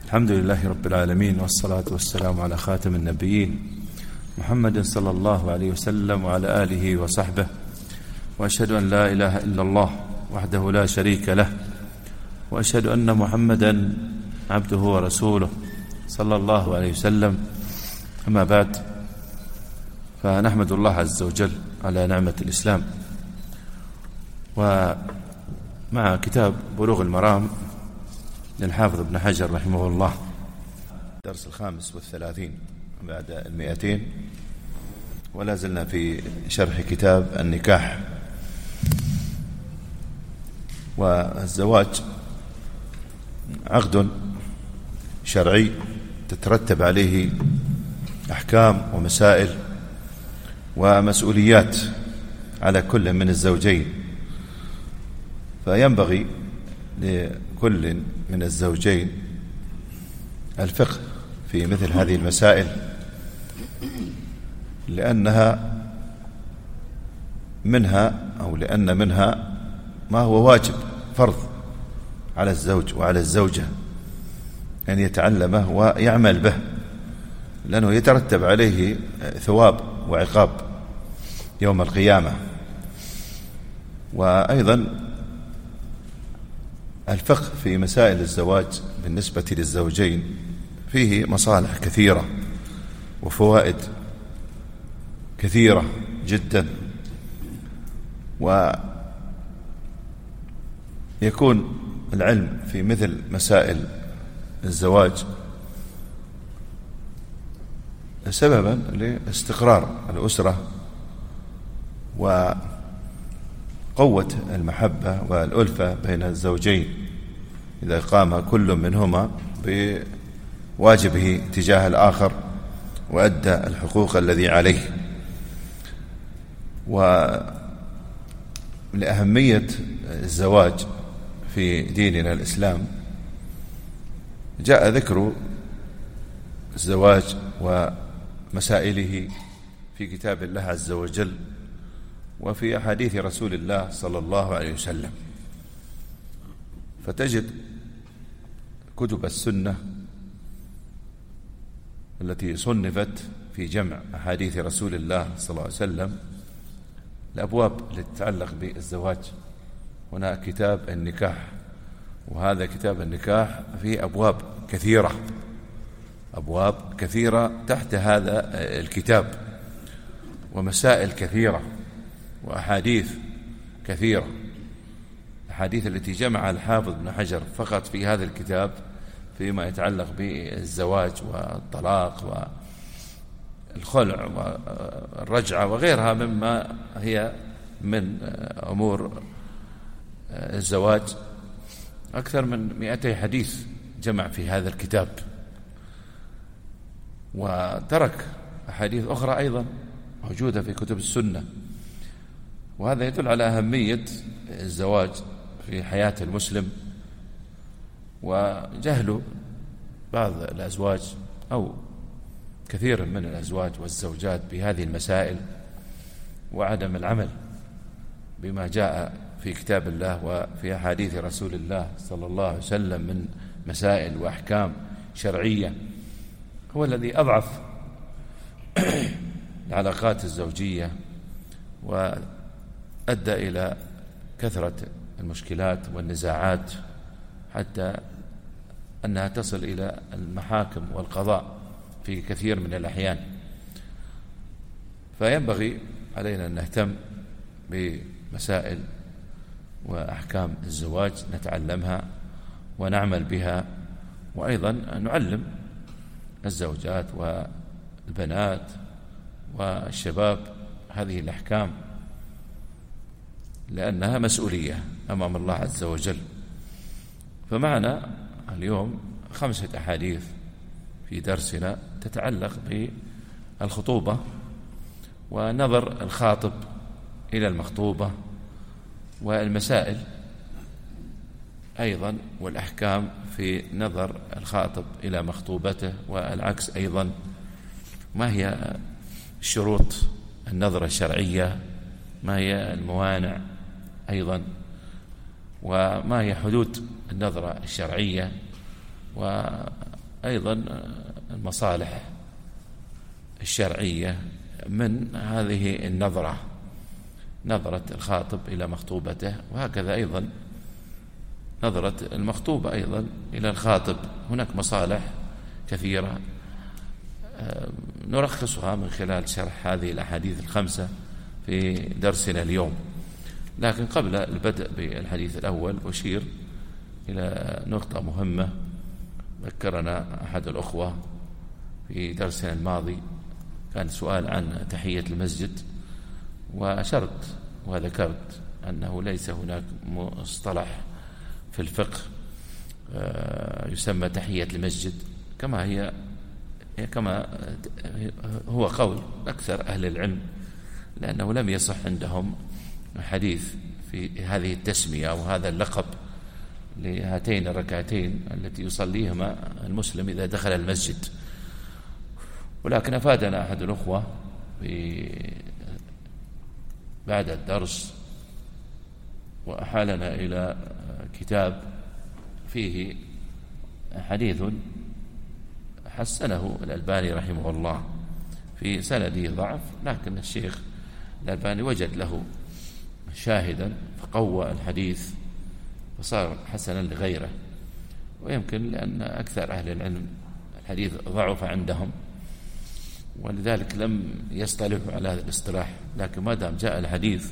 الحمد لله رب العالمين، والصلاة والسلام على خاتم النبيين محمد صلى الله عليه وسلم وعلى آله وصحبه، وأشهد أن لا إله إلا الله وحده لا شريك له، وأشهد أن محمدا عبده ورسوله صلى الله عليه وسلم. أما بعد، فنحمد الله عز وجل على نعمة الإسلام، ومع كتاب بلوغ المرام للحافظ ابن حجر رحمه الله، درس 35 بعد 200، ولا زلنا في شرح كتاب النكاح. والزواج عقد شرعي تترتب عليه أحكام ومسائل ومسؤوليات على كل من الزوجين، فينبغي لكل من الزوجين الفقه في مثل هذه المسائل، لأن منها ما هو واجب فرض على الزوج وعلى الزوجة أن يتعلمه ويعمل به، لأنه يترتب عليه ثواب وعقاب يوم القيامة. وأيضا الفقه في مسائل الزواج بالنسبة للزوجين فيه مصالح كثيرة وفوائد كثيرة جدا، ويكون العلم في مثل مسائل الزواج سببا لاستقرار الأسرة وقوة المحبة والألفة بين الزوجين، إذا قام كل منهما بواجبه تجاه الآخر وأدى الحقوق الذي عليه. ولأهمية الزواج في ديننا الإسلام جاء ذكر الزواج ومسائله في كتاب الله عز وجل وفي أحاديث رسول الله صلى الله عليه وسلم، فتجد كتب السنة التي صنفت في جمع أحاديث رسول الله صلى الله عليه وسلم الأبواب التي تتعلق بالزواج. هنا كتاب النكاح، وهذا كتاب النكاح فيه أبواب كثيرة تحت هذا الكتاب، ومسائل كثيرة وأحاديث كثيرة. الأحاديث التي جمع الحافظ ابن حجر فقط في هذا الكتاب فيما يتعلق بالزواج والطلاق والخلع والرجعة وغيرها مما هي من أمور الزواج، أكثر من 200 حديث جمع في هذا الكتاب، وترك أحاديث أخرى أيضا موجودة في كتب السنة. وهذا يدل على أهمية الزواج في حياة المسلم، وجهل بعض الأزواج أو كثير من الأزواج والزوجات بهذه المسائل، وعدم العمل بما جاء في كتاب الله وفي أحاديث رسول الله صلى الله عليه وسلم من مسائل وأحكام شرعية، هو الذي أضعف العلاقات الزوجية وأدى إلى كثرة المشكلات والنزاعات، حتى أنها تصل إلى المحاكم والقضاء في كثير من الأحيان. فينبغي علينا أن نهتم بمسائل وأحكام الزواج، نتعلمها ونعمل بها، وأيضا نعلم الزوجات والبنات والشباب هذه الأحكام، لأنها مسؤولية أمام الله عز وجل. فمعنا اليوم 5 أحاديث في درسنا تتعلق بالخطوبة ونظر الخاطب إلى المخطوبة، والمسائل أيضا والأحكام في نظر الخاطب إلى مخطوبته، والعكس أيضا. ما هي شروط النظرة الشرعية، ما هي الموانع أيضا، وما هي حدود النظرة الشرعية، أيضا المصالح الشرعية من هذه النظرة، نظرة الخاطب إلى مخطوبته، وهكذا أيضا نظرة المخطوبة أيضا إلى الخاطب. هناك مصالح كثيرة نرخصها من خلال شرح هذه الأحاديث الخمسة في درسنا اليوم. لكن قبل البدء بالحديث الأول أشير إلى نقطة مهمة ذكرنا أحد الأخوة في درسنا الماضي، كان سؤال عن تحية المسجد، وأشرت وذكرت أنه ليس هناك مصطلح في الفقه يسمى تحية المسجد، كما هو قول أكثر أهل العلم، لأنه لم يصح عندهم حديث في هذه التسمية أو هذا اللقب لهاتين الركعتين التي يصليهما المسلم إذا دخل المسجد. ولكن أفادنا أحد الأخوة بعد الدرس وأحالنا إلى كتاب فيه حديث حسنه الألباني رحمه الله، في سنده ضعف، لكن الشيخ الألباني وجد له شاهدا فقوى الحديث فصار حسنا لغيره. ويمكن لأن أكثر أهل العلم الحديث ضعف عندهم، ولذلك لم يصطلحوا على هذا الاصطلاح. لكن ما دام جاء الحديث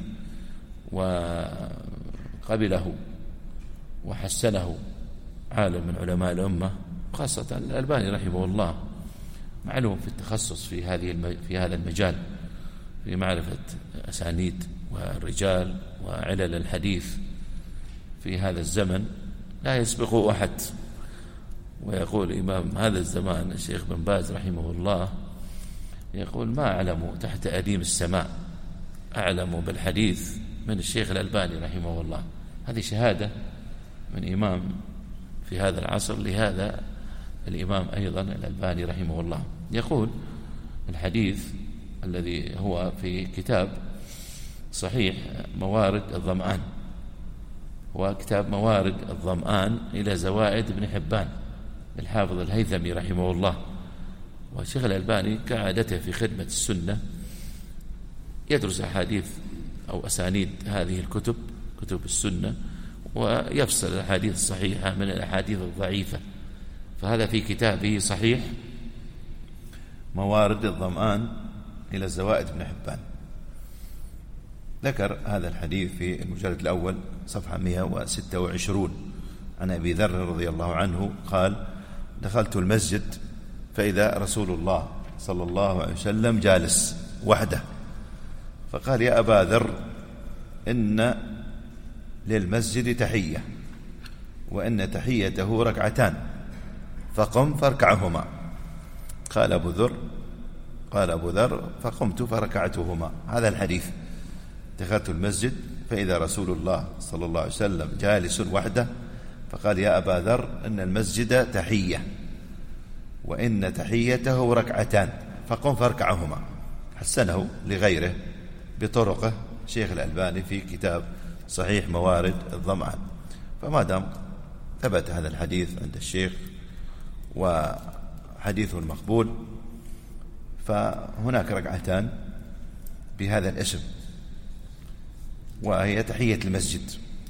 وقبله وحسنه عالم من علماء الأمة، خاصة الألباني رحمه الله معلوم في التخصص في هذا المجال، في معرفة أسانيد والرجال وعلل الحديث في هذا الزمن لا يسبقه أحد. ويقول إمام هذا الزمان الشيخ بن باز رحمه الله، يقول ما أعلم تحت أديم السماء أعلم بالحديث من الشيخ الألباني رحمه الله. هذه شهادة من إمام في هذا العصر لهذا الإمام أيضا الألباني رحمه الله. يقول الحديث الذي هو في كتاب صحيح موارد الظمآن، هو كتاب موارد الظمآن إلى زوائد ابن حبان الحافظ الهيثمي رحمه الله. والشيخ الألباني كعادته في خدمة السنة يدرس أحاديث أو أسانيد هذه الكتب، كتب السنة، ويفصل الأحاديث الصحيحة من الأحاديث الضعيفة. فهذا في كتابه صحيح موارد الظمآن إلى الزوائد ابن حبان ذكر هذا الحديث في المجلد الأول صفحة 126 عن أبي ذر رضي الله عنه قال: دخلت المسجد فإذا رسول الله صلى الله عليه وسلم جالس وحده، فقال: يا أبا ذر، إن للمسجد تحية، وإن تحيته ركعتان، فقم فاركعهما. قال أبو ذر: فقمت فركعتهما. هذا الحديث: دخلت المسجد فإذا رسول الله صلى الله عليه وسلم جالس وحده، فقال: يا أبا ذر، إن المسجد تحية، وإن تحيته ركعتان، فقم فاركعهما. حسنه لغيره بطرقه شيخ الألباني في كتاب صحيح موارد الظمآن. فما دام ثبت هذا الحديث عند الشيخ وحديثه المقبول، فهناك ركعتان بهذا الاسم، وهي تحية المسجد.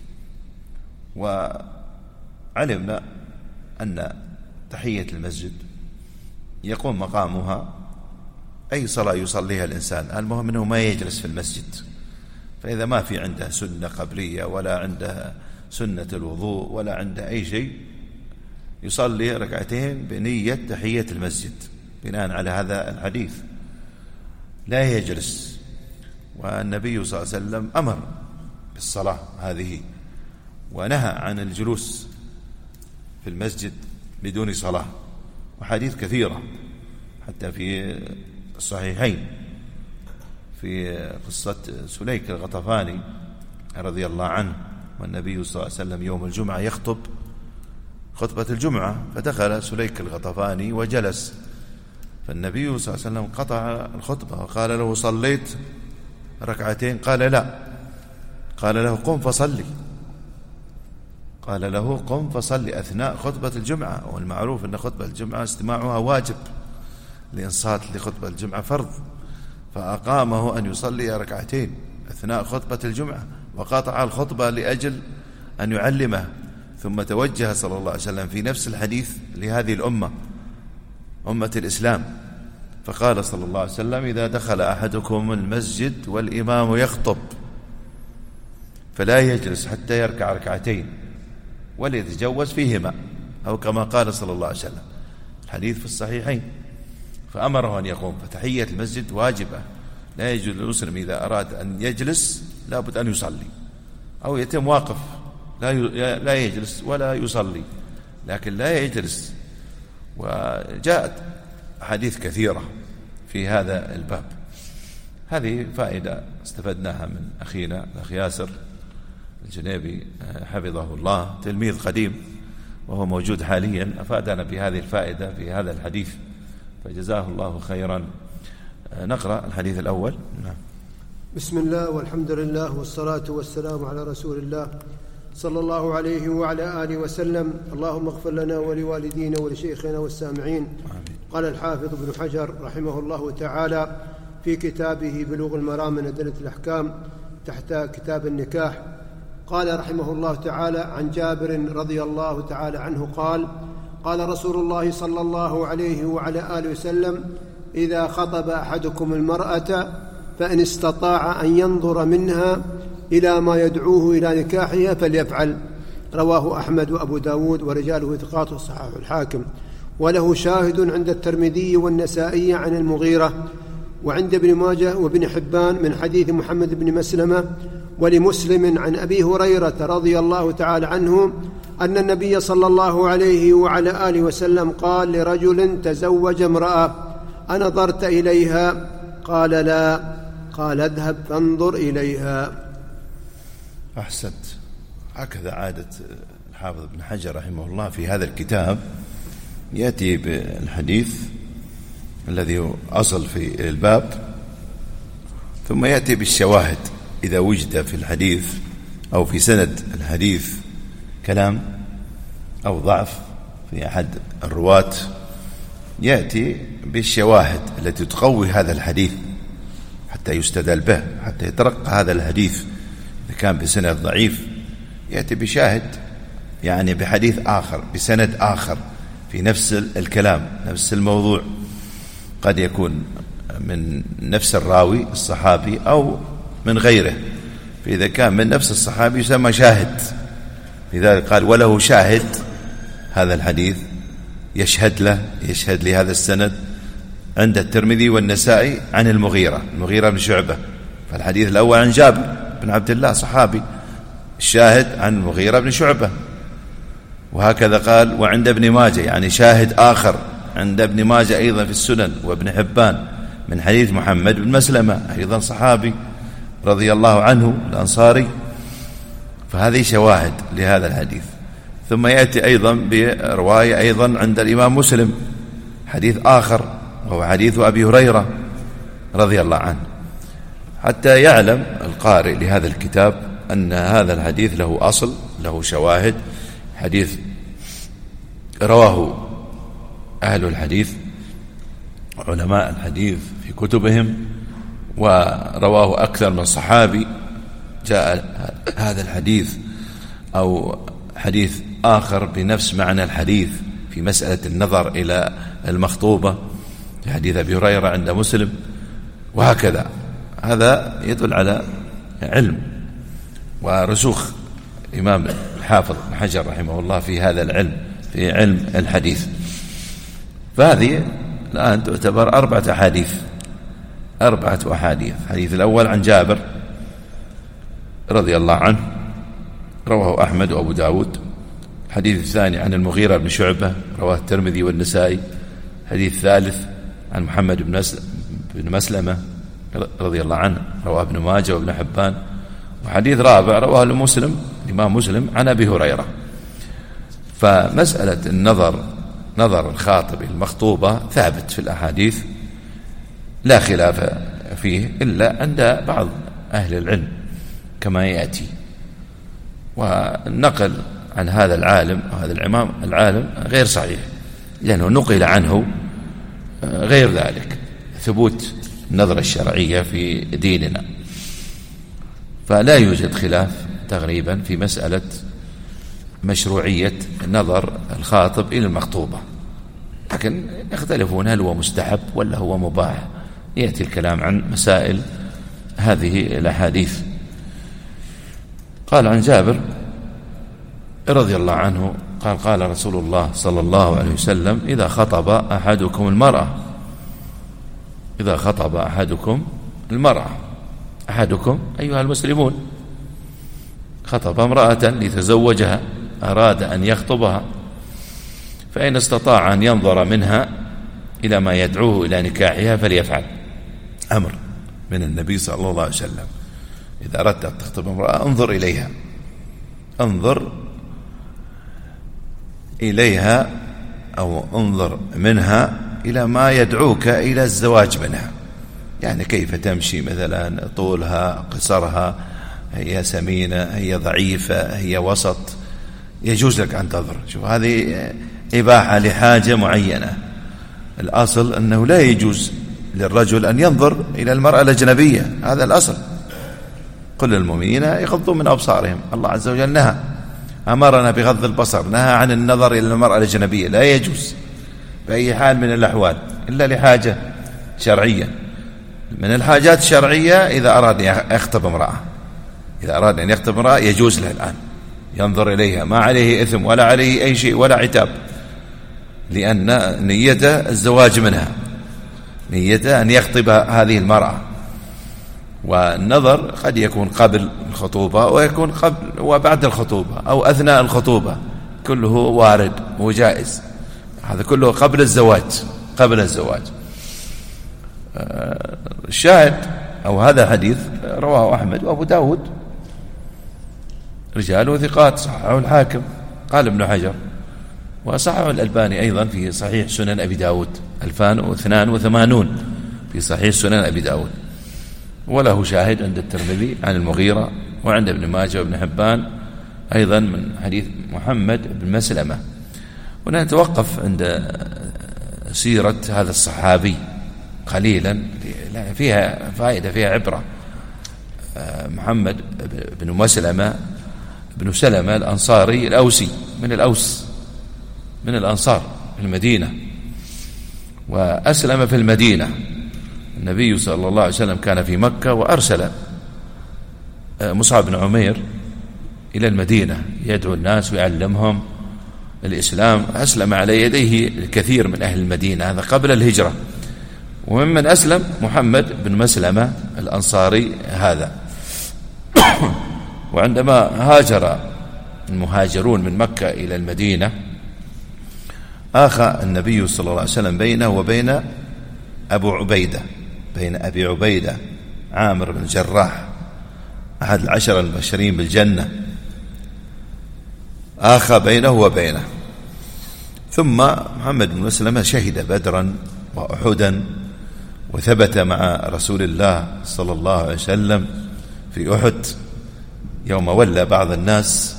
وعلمنا أن تحية المسجد يقوم مقامها أي صلاة يصليها الإنسان، المهم أنه ما يجلس في المسجد. فإذا ما في عنده سنة قبلية ولا عنده سنة الوضوء ولا عنده أي شيء، يصلي ركعتين بنية تحية المسجد بناء على هذا الحديث، لا يجلس. والنبي صلى الله عليه وسلم أمر بالصلاة هذه ونهى عن الجلوس في المسجد بدون صلاة، وحديث كثيرة حتى في الصحيحين في قصة سليك الغطفاني رضي الله عنه، والنبي صلى الله عليه وسلم يوم الجمعة يخطب خطبة الجمعة، فدخل سليك الغطفاني وجلس، فالنبي صلى الله عليه وسلم قطع الخطبة وقال له: صليت ركعتين؟ قال: لا. قال له: قم فصلي. قال له قم فصل أثناء خطبة الجمعة، والمعروف أن خطبة الجمعة استماعها واجب، الإنصات لخطبة الجمعة فرض، فأقامه أن يصلي ركعتين أثناء خطبة الجمعة، وقاطع الخطبة لأجل أن يعلمه. ثم توجه صلى الله عليه وسلم في نفس الحديث لهذه الأمة، أمة الإسلام، فقال صلى الله عليه وسلم: إذا دخل أحدكم المسجد والإمام يخطب فلا يجلس حتى يركع ركعتين وليتجوز فيهما، أو كما قال صلى الله عليه وسلم، الحديث في الصحيحين. فأمره أن يقوم، فتحية المسجد واجبة، لا يجوز للمسلم إذا أراد أن يجلس لابد أن يصلي، أو يتم واقف لا يجلس ولا يصلي، لكن لا يجلس. وجاءت أحاديث كثيرة في هذا الباب. هذه فائدة استفدناها من أخينا الأخ ياسر الجنيبي حفظه الله، تلميذ قديم وهو موجود حاليا، أفادنا بهذه الفائدة في هذا الحديث، فجزاه الله خيرا. نقرأ الحديث الأول. نعم. بسم الله والحمد لله والصلاة والسلام على رسول الله صلى الله عليه وعلى آله وسلم. اللهم اغفر لنا ولوالدينا ولشيخنا والسامعين. قال الحافظ ابن حجر رحمه الله تعالى في كتابه بلوغ المرام من أدلة الأحكام تحت كتاب النكاح، قال رحمه الله تعالى: عن جابر رضي الله تعالى عنه قال: قال رسول الله صلى الله عليه وعلى آله وسلم: إذا خطب أحدكم المرأة فإن استطاع أن ينظر منها إلى ما يدعوه إلى نكاحها فليفعل. رواه أحمد وأبو داود ورجاله ثقات وصححه الحاكم، وله شاهد عند الترمذي والنسائي عن المغيرة، وعند ابن ماجه وابن حبان من حديث محمد بن مسلمة، ولمسلم عن أبي هريرة رضي الله تعالى عنه أن النبي صلى الله عليه وعلى آله وسلم قال لرجل تزوج امرأة: أنظرت إليها؟ قال: لا. قال: اذهب فانظر إليها. أحسنت. هكذا عادة الحافظ ابن حجر رحمه الله في هذا الكتاب، يأتي بالحديث الذي هو أصل في الباب، ثم يأتي بالشواهد إذا وجد في الحديث أو في سند الحديث كلام أو ضعف في أحد الرواة، يأتي بالشواهد التي تقوي هذا الحديث حتى يستدل به، حتى يترقى هذا الحديث. إذا كان بسند ضعيف يأتي بشاهد، يعني بحديث آخر بسند آخر في نفس الكلام نفس الموضوع، قد يكون من نفس الراوي الصحابي أو من غيره، فإذا كان من نفس الصحابي يسمى شاهد. لذلك قال: وله شاهد، هذا الحديث يشهد لهذا السند عند الترمذي والنسائي عن المغيرة بن شعبة، فالحديث الأول عن جابر بن عبد الله صحابي، الشاهد عن المغيرة بن شعبة. وهكذا قال: وعند ابن ماجه، يعني شاهد آخر عند ابن ماجه أيضا في السنن وابن حبان من حديث محمد بن مسلمة أيضا صحابي رضي الله عنه الأنصاري. فهذه شواهد لهذا الحديث. ثم يأتي أيضا برواية أيضا عند الإمام مسلم حديث آخر، وهو حديث أبي هريرة رضي الله عنه، حتى يعلم القارئ لهذا الكتاب أن هذا الحديث له أصل، له شواهد. حديث رواه أهل الحديث علماء الحديث في كتبهم، ورواه أكثر من صحابي. جاء هذا الحديث أو حديث آخر بنفس معنى الحديث في مسألة النظر إلى المخطوبة في حديث أبي هريرة عند مسلم، وهكذا. هذا يدل على علم ورسوخ إمام الحافظ بن حجر رحمه الله في هذا العلم، في علم الحديث. فهذه الآن تعتبر 4 أحاديث. الحديث الأول عن جابر رضي الله عنه، رواه أحمد وأبو داود. الحديث الثاني عن المغيرة بن شعبة، رواه الترمذي والنسائي. الحديث الثالث عن محمد بن مسلمة رضي الله عنه، رواه ابن ماجه وابن حبان. وحديث رابع رواه الإمام مسلم عن أبي هريرة. فمسألة نظر الخاطب المخطوبة ثابت في الأحاديث، لا خلاف فيه إلا عند بعض أهل العلم كما يأتي. والنقل عن هذا العالم وهذا العالم غير صحيح، لأنه نقل عنه غير ذلك، ثبوت النظرة الشرعية في ديننا. فلا يوجد خلاف تقريبا في مسألة مشروعية نظر الخاطب إلى المخطوبة، لكن يختلفون هل هو مستحب ولا هو مباح. يأتي الكلام عن مسائل هذه الأحاديث. قال عن جابر رضي الله عنه قال قال رسول الله صلى الله عليه وسلم: إذا خطب أحدكم المرأة، أحدكم أيها المسلمون خطب امرأة ليتزوجها، أراد أن يخطبها، فإن استطاع أن ينظر منها إلى ما يدعوه إلى نكاحها فليفعل. أمر من النبي صلى الله عليه وسلم: إذا أردت أن تخطب امرأة انظر إليها أو انظر منها إلى ما يدعوك إلى الزواج منها، يعني كيف تمشي مثلا، طولها، قصرها، هي سمينة، هي ضعيفة، هي وسط، يجوز لك أن تنظر. شوف، هذه إباحة لحاجة معينة. الأصل أنه لا يجوز للرجل أن ينظر إلى المرأة الأجنبية، هذا الأصل. قل للمؤمنين يغضوا من أبصارهم، الله عز وجل نهى، أمرنا بغض البصر، نهى عن النظر إلى المرأة الأجنبية، لا يجوز بأي حال من الأحوال إلا لحاجة شرعية. من الحاجات الشرعية إذا أراد أن يخطب امرأة يجوز له الآن ينظر إليها، ما عليه إثم ولا عليه أي شيء ولا عتاب، لأن نيته الزواج منها، نيته أن يخطب هذه المرأة. والنظر قد يكون قبل الخطوبة ويكون قبل وبعد الخطوبة أو أثناء الخطوبة، كله وارد وجائز، هذا كله قبل الزواج. الشاهد أو هذا الحديث رواه أحمد وأبو داود، رجاله ثقات، صححه الحاكم، قال ابن حجر، وصححه الألباني أيضا في صحيح سنن أبي داود 2082 في صحيح سنن أبي داود، وله شاهد عند الترمذي عن المغيرة، وعند ابن ماجه وابن حبان أيضا من حديث محمد بن مسلمة. ونتوقف عند سيرة هذا الصحابي قليلا، فيها فائدة، فيها عبرة. محمد بن سلمة الأنصاري الأوسي، من الأنصار في المدينة، وأسلم في المدينة. النبي صلى الله عليه وسلم كان في مكة، وأرسل مصعب بن عمير إلى المدينة يدعو الناس ويعلمهم الإسلام. أسلم على يديه الكثير من أهل المدينة، هذا قبل الهجرة. وممن أسلم محمد بن مسلمة الأنصاري هذا. وعندما هاجر المهاجرون من مكة إلى المدينة، آخى النبي صلى الله عليه وسلم بينه وبين أبي عبيدة عامر بن جراح، أحد العشر المبشرين بالجنة، آخى بينه وبينه. ثم محمد بن مسلمة شهد بدرا وأحدا، وثبت مع رسول الله صلى الله عليه وسلم في أحد يوم ولى بعض الناس،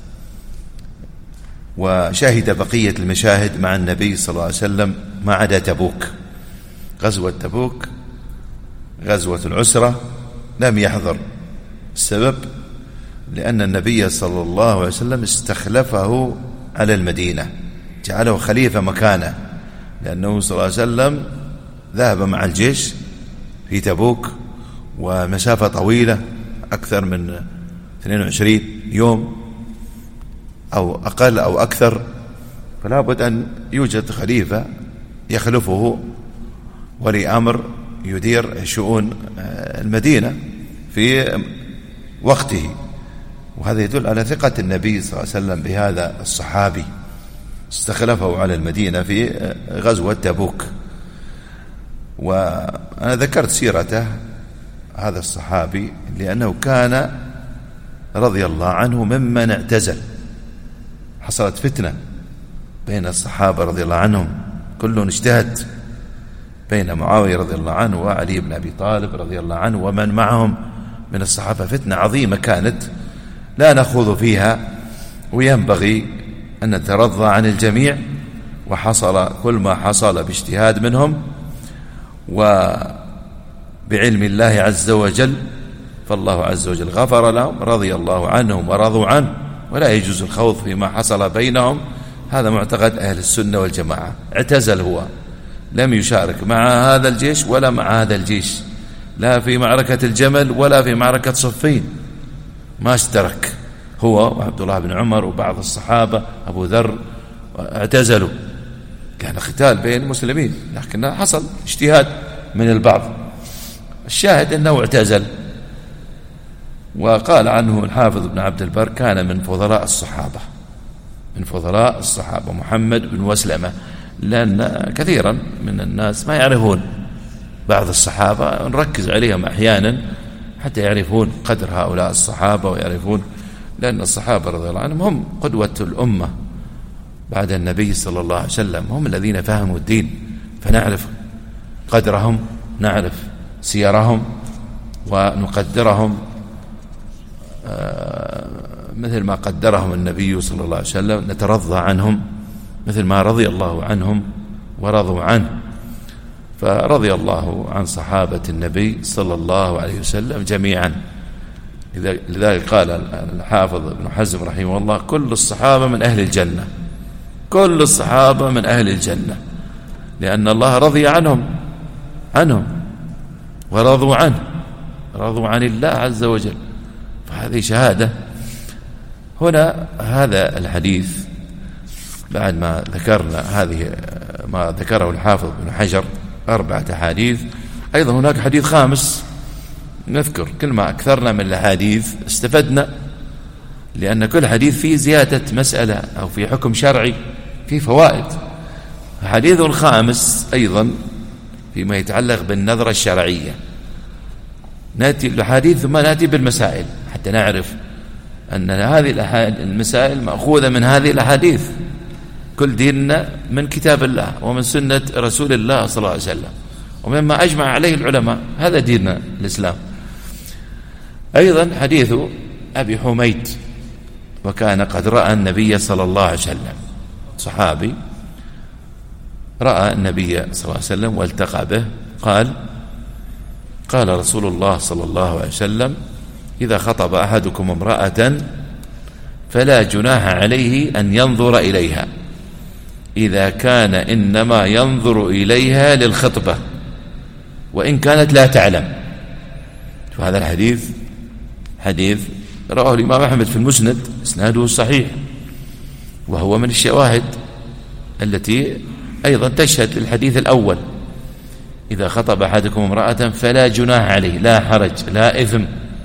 وشهد بقية المشاهد مع النبي صلى الله عليه وسلم ما عدا تبوك. غزوة تبوك، غزوة العسرة، لم يحضر. السبب لأن النبي صلى الله عليه وسلم استخلفه على المدينة، جعله خليفة مكانه، لأنه صلى الله عليه وسلم ذهب مع الجيش في تبوك، ومسافة طويلة أكثر من 22 يوم أو أقل أو أكثر، فلا بد أن يوجد خليفة يخلفه، ولي أمر يدير شؤون المدينة في وقته. وهذا يدل على ثقة النبي صلى الله عليه وسلم بهذا الصحابي، استخلفه على المدينة في غزوة تبوك. وأنا ذكرت سيرته هذا الصحابي لأنه كان رضي الله عنه ممن اعتزل. حصلت فتنة بين الصحابة رضي الله عنهم، كلهم اجتهد، بين معاوية رضي الله عنه وعلي بن أبي طالب رضي الله عنه ومن معهم من الصحابة، فتنة عظيمة كانت لا نخوض فيها وينبغي أن نترضى عن الجميع، وحصل كل ما حصل باجتهاد منهم وبعلم الله عز وجل، فالله عز وجل غفر لهم، رضي الله عنهم ورضوا عنه، ولا يجوز الخوض فيما حصل بينهم. هذا معتقد أهل السنة والجماعة. اعتزل، هو لم يشارك مع هذا الجيش ولا مع هذا الجيش، لا في معركة الجمل ولا في معركة صفين، ما اشترك هو وعبد الله بن عمر وبعض الصحابة أبو ذر، اعتزلوا. كان قتال بين المسلمين، لكن حصل اجتهاد من البعض. الشاهد أنه اعتزل. وقال عنه الحافظ ابن عبد البر كان من فضلاء الصحابة، من فضلاء الصحابة محمد بن وسلمة، لأن كثيرا من الناس ما يعرفون بعض الصحابة، نركز عليهم أحيانا حتى يعرفون قدر هؤلاء الصحابة، ويعرفون لأن الصحابة رضي الله عنهم هم قدوة الأمة بعد النبي صلى الله عليه وسلم، هم الذين فهموا الدين، فنعرف قدرهم، نعرف سيرهم ونقدرهم مثل ما قدرهم النبي صلى الله عليه وسلم، نترضى عنهم مثل ما رضي الله عنهم ورضوا عنه. فرضي الله عن صحابة النبي صلى الله عليه وسلم جميعا. لذلك قال الحافظ ابن حزم رحمه الله كل الصحابة من أهل الجنة، كل الصحابة من أهل الجنة، لأن الله رضي عنهم ورضوا عنه، رضوا عن الله عز وجل. فهذه شهادة. هنا هذا الحديث بعد ما ذكرنا هذه ما ذكره الحافظ ابن حجر 4 أحاديث، أيضا هناك حديث خامس نذكر. كل ما أكثرنا من الحديث استفدنا، لأن كل حديث فيه زيادة مسألة أو في حكم شرعي، فيه فوائد. حديث خامس أيضا فيما يتعلق بالنظرة الشرعية. نأتي الحديث ثم نأتي بالمسائل حتى نعرف أن هذه المسائل مأخوذة من هذه الأحاديث. كل ديننا من كتاب الله ومن سنة رسول الله صلى الله عليه وسلم، ومما أجمع عليه العلماء، هذا ديننا الإسلام. أيضا حديث أبي حميد، وكان قد رأى النبي صلى الله عليه وسلم، صحابي رأى النبي صلى الله عليه وسلم والتقى به، قال رسول الله صلى الله عليه وسلم إذا خطب أحدكم امرأة فلا جناح عليه أن ينظر إليها إذا كان إنما ينظر إليها للخطبة وإن كانت لا تعلم. وهذا الحديث حديث رواه الإمام أحمد في المسند، إسناده صحيح، وهو من الشواهد التي أيضا تشهد للحديث الأول. إذا خطب أحدكم امرأة فلا جناح عليه، لا حرج لا إثم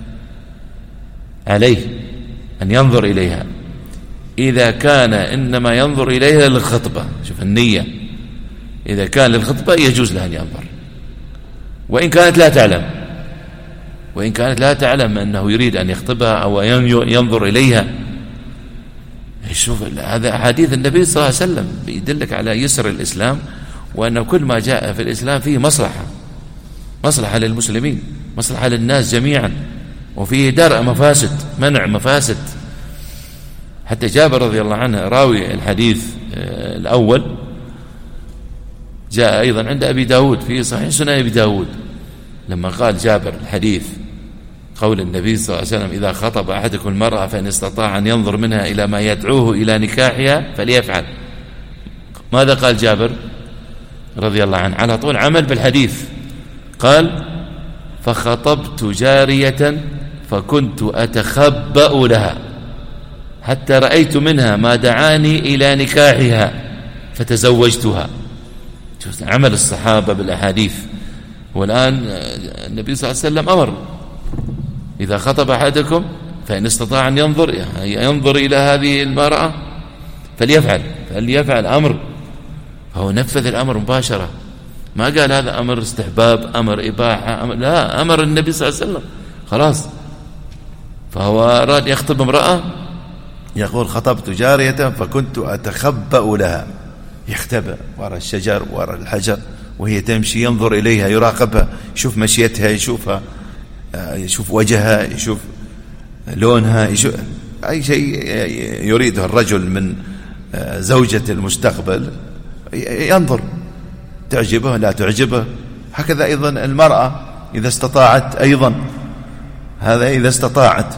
عليه أن ينظر إليها إذا كان إنما ينظر إليها للخطبة. شوف النية، إذا كان للخطبة يجوز له أن ينظر، وإن كانت لا تعلم، وإن كانت لا تعلم أنه يريد أن يخطبها أو ينظر إليها. شوف هذا حديث النبي صلى الله عليه وسلم يدلك على يسر الإسلام، وأن كل ما جاء في الإسلام فيه مصلحة للمسلمين، مصلحة للناس جميعا، وفيه درء مفاسد، منع مفاسد. حتى جابر رضي الله عنه راوي الحديث الأول جاء أيضا عند أبي داود في صحيح سنن أبي داود، لما قال جابر الحديث قول النبي صلى الله عليه وسلم إذا خطب أحدكم المرأة فإن استطاع أن ينظر منها إلى ما يدعوه إلى نكاحها فليفعل. ماذا قال جابر رضي الله عنه؟ على طول عمل بالحديث، قال فخطبت جارية فكنت أتخبأ لها حتى رأيت منها ما دعاني إلى نكاحها فتزوجتها. عمل الصحابة بالأحاديث. والآن النبي صلى الله عليه وسلم أمر إذا خطب أحدكم فإن استطاع أن ينظر إلى هذه المرأة فليفعل أمر، فهو نفذ الأمر مباشرة، ما قال هذا أمر استحباب، أمر إباحة، لا، أمر النبي صلى الله عليه وسلم خلاص. فهو أراد يخطب امرأة، يقول خطبت جارية فكنت أتخبأ لها، يختبأ وراء الشجر وراء الحجر وهي تمشي، ينظر إليها يراقبها، يشوف مشيتها، يشوف وجهها، يشوف لونها، أي شيء يريده الرجل من زوجة المستقبل ينظر، تعجبه لا تعجبه. هكذا أيضا المرأة إذا استطاعت، أيضا هذا إذا استطاعت،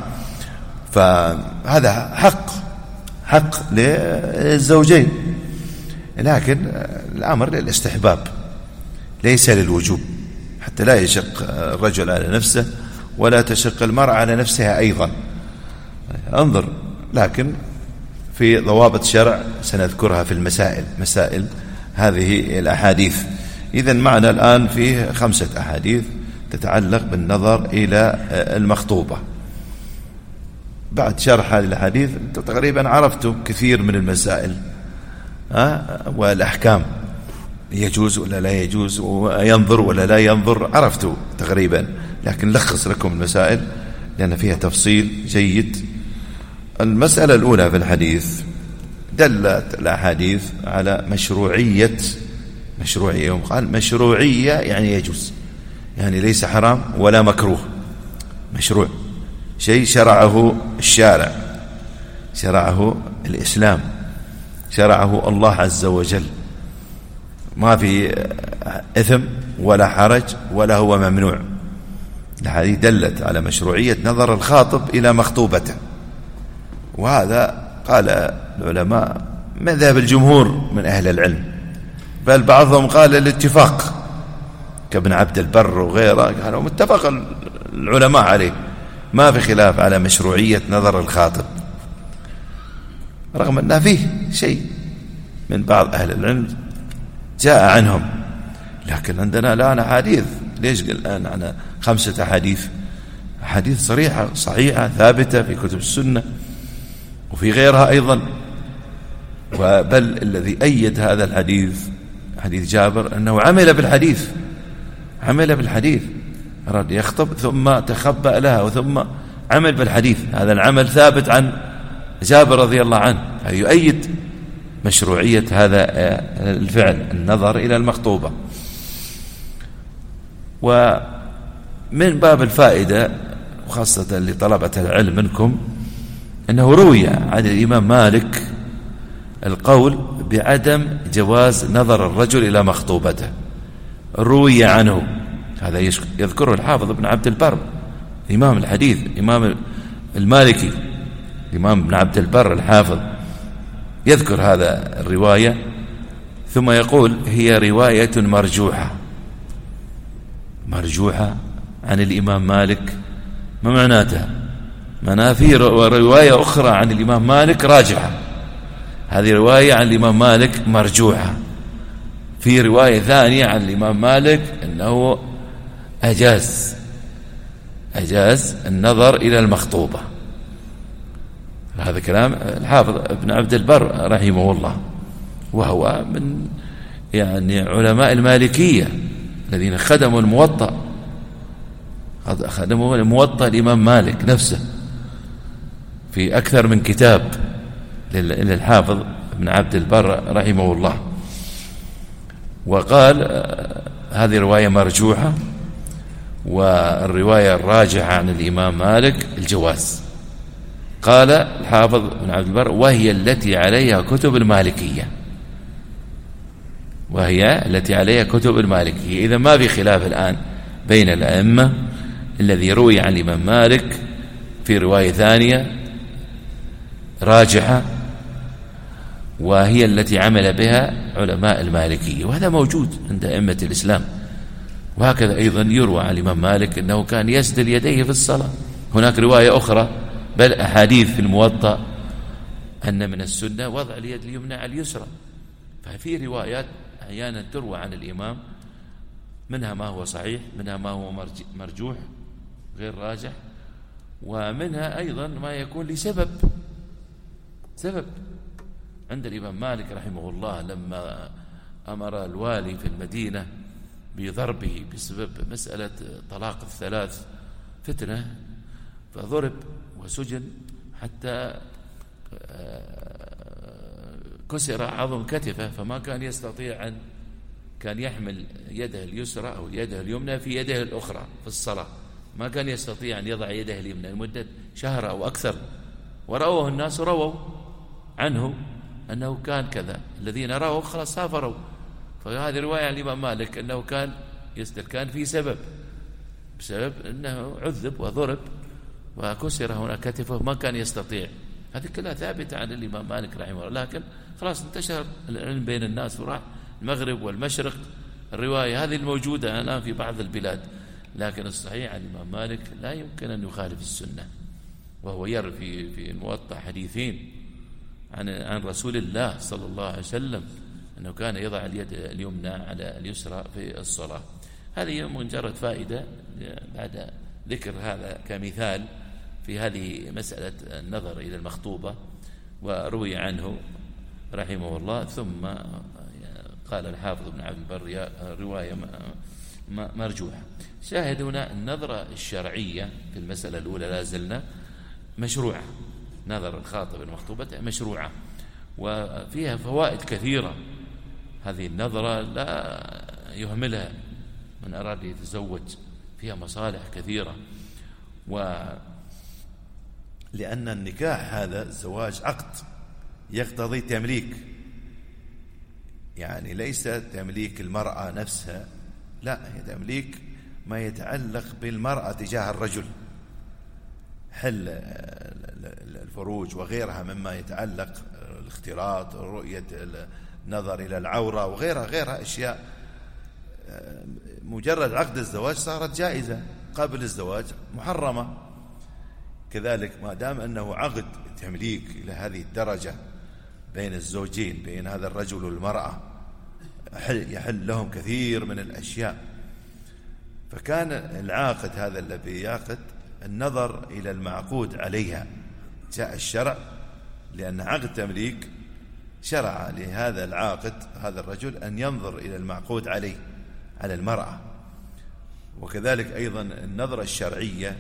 فهذا حق للزوجين، لكن الأمر للاستحباب ليس للوجوب، حتى لا يشق الرجل على نفسه ولا تشق المرأة على نفسها أيضا. انظر، لكن في ضوابط شرع سنذكرها في مسائل هذه الأحاديث. إذن معنا الآن فيه 5 أحاديث تتعلق بالنظر إلى المخطوبة. بعد شرح هذه الأحاديث أنتم تقريبا عرفتم كثير من المسائل والأحكام، يجوز ولا لا يجوز، وينظر ولا لا ينظر، عرفتوا تقريبا، لكن لخص لكم المسائل لأن فيها تفصيل جيد. المسألة الأولى في الحديث، دلت الأحاديث على مشروعية، يوم قال مشروعية يعني يجوز، يعني ليس حرام ولا مكروه، مشروع، شيء شرعه الشارع، شرعه الإسلام، شرعه الله عز وجل، ما في إثم ولا حرج ولا هو ممنوع. الحديث دلت على مشروعية نظر الخاطب إلى مخطوبته، وهذا قال العلماء مذهب الجمهور من أهل العلم، بل بعضهم قال الاتفاق كابن عبد البر وغيره، كانوا متفق العلماء عليه، ما في خلاف على مشروعية نظر الخاطب، رغم أن فيه شيء من بعض أهل العلم جاء عنهم، لكن عندنا الآن أحاديث. ليش الآن عنا 5 أحاديث صريحة صحيحة ثابتة في كتب السنة وفي غيرها أيضا. وبل الذي أيد هذا الحديث حديث جابر أنه عمل بالحديث، أراد يخطب ثم تخبأ لها ثم عمل بالحديث. هذا العمل ثابت عن جابر رضي الله عنه، يؤيد مشروعية هذا الفعل، النظر إلى المخطوبة. ومن باب الفائدة وخاصة لطلبة العلم منكم، أنه روي عن الإمام مالك القول بعدم جواز نظر الرجل إلى مخطوبته، روي عنه، هذا يذكره الحافظ ابن عبد البر إمام الحديث، إمام المالكي، إمام ابن عبد البر الحافظ يذكر هذا الرواية، ثم يقول هي رواية مرجوحة عن الإمام مالك. ما معناتها؟ معناها في رواية أخرى عن الإمام مالك راجحة، هذه رواية عن الإمام مالك مرجوحة. في رواية ثانية عن الإمام مالك أنه أجاز النظر إلى المخطوبة. هذا كلام الحافظ ابن عبد البر رحمه الله، وهو من يعني علماء المالكية الذين خدموا الموطأ الإمام مالك نفسه في أكثر من كتاب للحافظ ابن عبد البر رحمه الله. وقال هذه رواية مرجوحة، والرواية الراجحة عن الإمام مالك الجواز. قال الحافظ ابن عبد البر وهي التي عليها كتب المالكية، إذا ما في خلاف الآن بين الأئمة، الذي روي عن الإمام مالك في رواية ثانية راجحة، وهي التي عمل بها علماء المالكية، وهذا موجود عند أئمة الإسلام. وهكذا أيضا يروى عن الإمام مالك أنه كان يسدل يديه في الصلاة. هناك رواية أخرى، بل أحاديث في الموطأ، أن من السنة وضع اليد اليمنى على اليسرى. ففي روايات أحيانا تروى عن الإمام، منها ما هو صحيح، منها ما هو مرجوح غير راجح، ومنها أيضا ما يكون لسبب عند الإمام مالك رحمه الله لما أمر الوالي في المدينة بضربه بسبب مسألة طلاق الثلاث، فتنة، فضرب وسجن حتى كسر عظم كتفه، فما كان يستطيع كان يحمل يده اليسرى أو يده اليمنى في يده الأخرى في الصلاة، ما كان يستطيع أن يضع يده اليمنى لمدة شهر أو أكثر ورأوه الناس رووا عنه أنه كان كذا، الذين رأوه خلاص سافروا. فهذه رواية عن الإمام مالك أنه كان يسدل، كان في بسبب أنه عذب وضرب وكسر هنا كتفه، ما كان يستطيع. هذه كلها ثابتة عن الإمام مالك رحمه الله، لكن خلاص انتشر العلم بين الناس وراح المغرب والمشرق. الرواية هذه الموجودة الآن في بعض البلاد، لكن الصحيح عن الإمام مالك لا يمكن أن يخالف السنة. وهو يروي في الموطأ حديثين عن رسول الله صلى الله عليه وسلم أنه كان يضع اليد اليمنى على اليسرى في الصلاة. هذه مجرد فائدة بعد ذكر هذا كمثال في هذه مسألة النظر إلى المخطوبة. وروي عنه رحمه الله. ثم قال الحافظ ابن عبد البر رواية مرجوحة. شاهد هنا النظرة الشرعية في المسألة الأولى لا زلنا مشروعة، نظر الخاطب المخطوبة مشروعة وفيها فوائد كثيرة. هذه النظرة لا يهملها من أراد يتزوج، فيها مصالح كثيرة. لأن النكاح هذا الزواج عقد يقتضي تمليك، يعني ليس تمليك المرأة نفسها، لا، هي تمليك ما يتعلق بالمرأة تجاه الرجل، حل الفروج وغيرها مما يتعلق الاختلاط، رؤية النظر إلى العورة وغيرها أشياء. مجرد عقد الزواج صارت جائزة، قبل الزواج محرمة. كذلك ما دام أنه عقد تمليك إلى هذه الدرجة بين الزوجين، بين هذا الرجل والمرأة، يحل لهم كثير من الأشياء. فكان العاقد هذا الذي يعقد النظر إلى المعقود عليها. جاء الشرع لأن عقد تمليك شرع لهذا العاقد هذا الرجل أن ينظر إلى المعقود عليه على المرأة. وكذلك أيضا النظرة الشرعية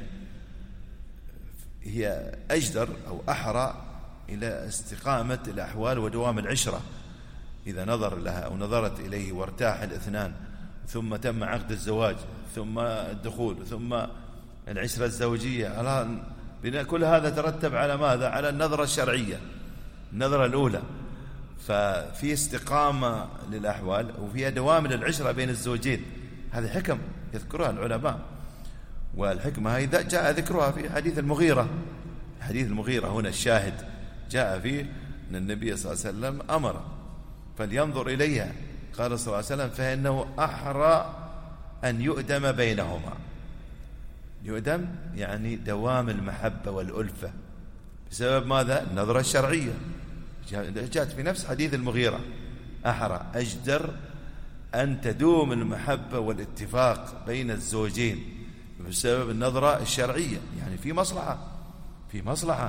هي أجدر أو أحرى إلى استقامة الأحوال ودوام العشرة. إذا نظر لها أو نظرت إليه وارتاح الاثنان، ثم تم عقد الزواج، ثم الدخول، ثم العشرة الزوجية، كل هذا ترتب على ماذا؟ على النظرة الشرعية، النظرة الأولى. ففي استقامة للأحوال وفيها دوام للعشرة بين الزوجين. هذه حكم يذكرها العلماء، والحكمة هذه جاء ذكرها في حديث المغيرة. حديث المغيرة هنا الشاهد جاء فيه أن النبي صلى الله عليه وسلم أمر فلينظر إليها، قال صلى الله عليه وسلم فإنه أحرى أن يؤدم بينهما. يؤدم يعني دوام المحبة والألفة بسبب ماذا؟ النظرة الشرعية. جاءت في نفس حديث المغيرة، أحرى أجدر أن تدوم المحبة والاتفاق بين الزوجين بسبب النظرة الشرعية. يعني في مصلحة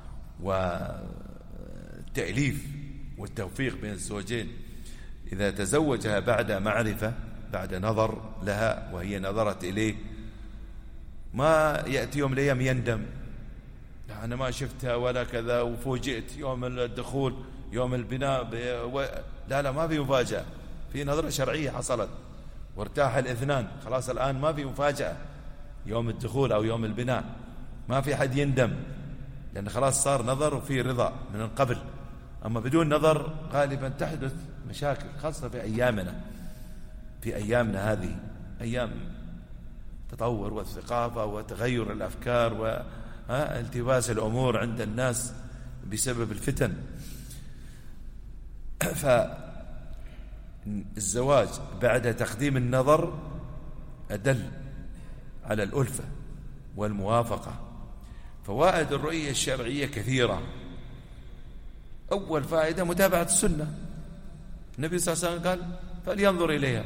والتأليف والتوفيق بين الزوجين. إذا تزوجها بعد معرفة، بعد نظر لها وهي نظرت إليه، ما يأتي يوم الأيام يندم، أنا ما شفتها ولا كذا وفوجئت يوم الدخول يوم البناء لا ما في مفاجأة، في نظرة شرعية حصلت وارتاح الاثنان، خلاص الآن ما في مفاجأة يوم الدخول أو يوم البناء، ما في حد يندم، لأن خلاص صار نظر وفي رضا من قبل. أما بدون نظر غالبا تحدث مشاكل، خاصة في أيامنا هذه، أيام تطور والثقافة وتغير الأفكار والتباس الأمور عند الناس بسبب الفتن. فالزواج بعد تقديم النظر أدل على الألفة والموافقة. فوائد الرؤية الشرعية كثيرة. أول فائدة متابعة السنة، النبي صلى الله عليه وسلم قال فلينظر إليها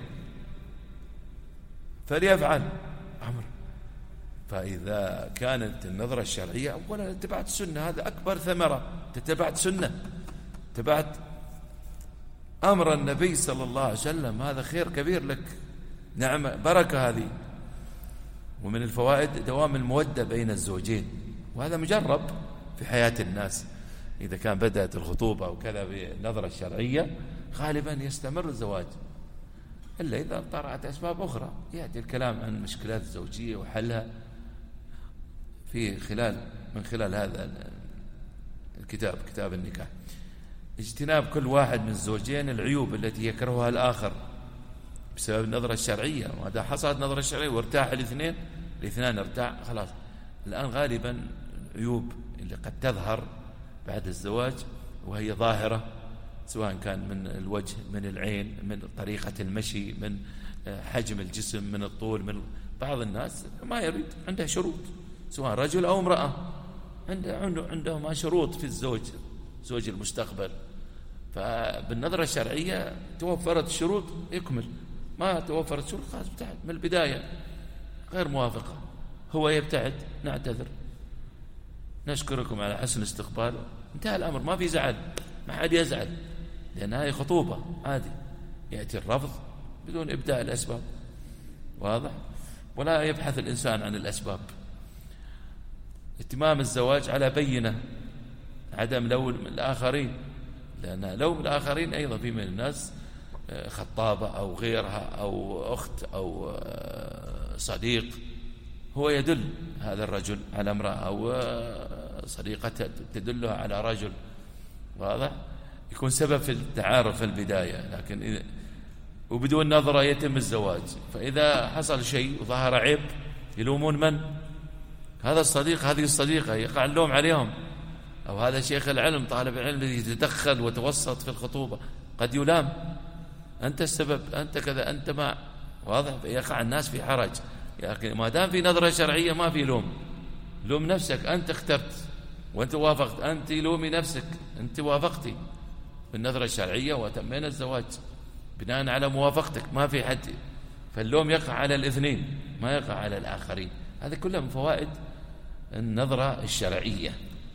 فليفعل أمر. فإذا كانت النظرة الشرعية أولا اتبعت السنة، هذا أكبر ثمرة، تتبعت سنة، تبعت أمر النبي صلى الله عليه وسلم، هذا خير كبير لك، نعمة بركة هذه. ومن الفوائد دوام المودة بين الزوجين، وهذا مجرب في حياة الناس. إذا كان بدأت الخطوبة وكذا بالنظرة الشرعية غالبا يستمر الزواج، إلا إذا طرأت أسباب أخرى يأتي الكلام عن المشكلات الزوجية وحلها من خلال هذا كتاب النكاح، اجتناب كل واحد من الزوجين العيوب التي يكرهها الآخر بسبب النظرة الشرعية. وإذا حصلت نظرة شرعية وارتاح الاثنان ارتاح، خلاص. الآن غالبا عيوب اللي قد تظهر بعد الزواج وهي ظاهرة، سواء كان من الوجه، من العين، من طريقة المشي، من حجم الجسم، من الطول، من بعض الناس ما يريد، عنده شروط، سواء رجل أو امرأة، عندهما شروط في زوج المستقبل. فبالنظرة الشرعية توفرت الشروط يكمل، ما توفرت الشروط خلاص ابتعد من البداية، غير موافقة، هو يبتعد، نعتذر، نشكركم على حسن استقبال، انتهى الأمر، ما في زعل، ما حد يزعل، لأن هذه خطوبة عادي، يأتي الرفض بدون إبداء الأسباب، واضح؟ ولا يبحث الإنسان عن الأسباب. اتمام الزواج على بينة، عدم لوم الآخرين، لأن لوم الآخرين أيضا في من الناس خطابة أو غيرها أو أخت أو صديق، هو يدل هذا الرجل على امرأة، أو صديقة تدلها على رجل، واضح؟ يكون سبب في التعارف في البداية، لكن وبدون نظرة يتم الزواج. فإذا حصل شيء وظهر عيب يلومون من؟ هذا الصديق، هذه الصديقة، يقع اللوم عليهم، أو هذا شيخ العلم، طالب العلم الذي يتدخل وتوسط في الخطوبة قد يلام، أنت السبب، أنت كذا، أنت ما، واضح؟ يقع الناس في حرج. لكن ما دام في نظرة شرعية ما في لوم، لوم نفسك، أنت اخترت وأنت وافقت، أنت لومي نفسك، أنت وافقتي بالنظرة الشرعية وتمينا الزواج بناء على موافقتك، ما في حد، فاللوم يقع على الاثنين ما يقع على الآخرين. هذا كله من فوائد النظرة الشرعية.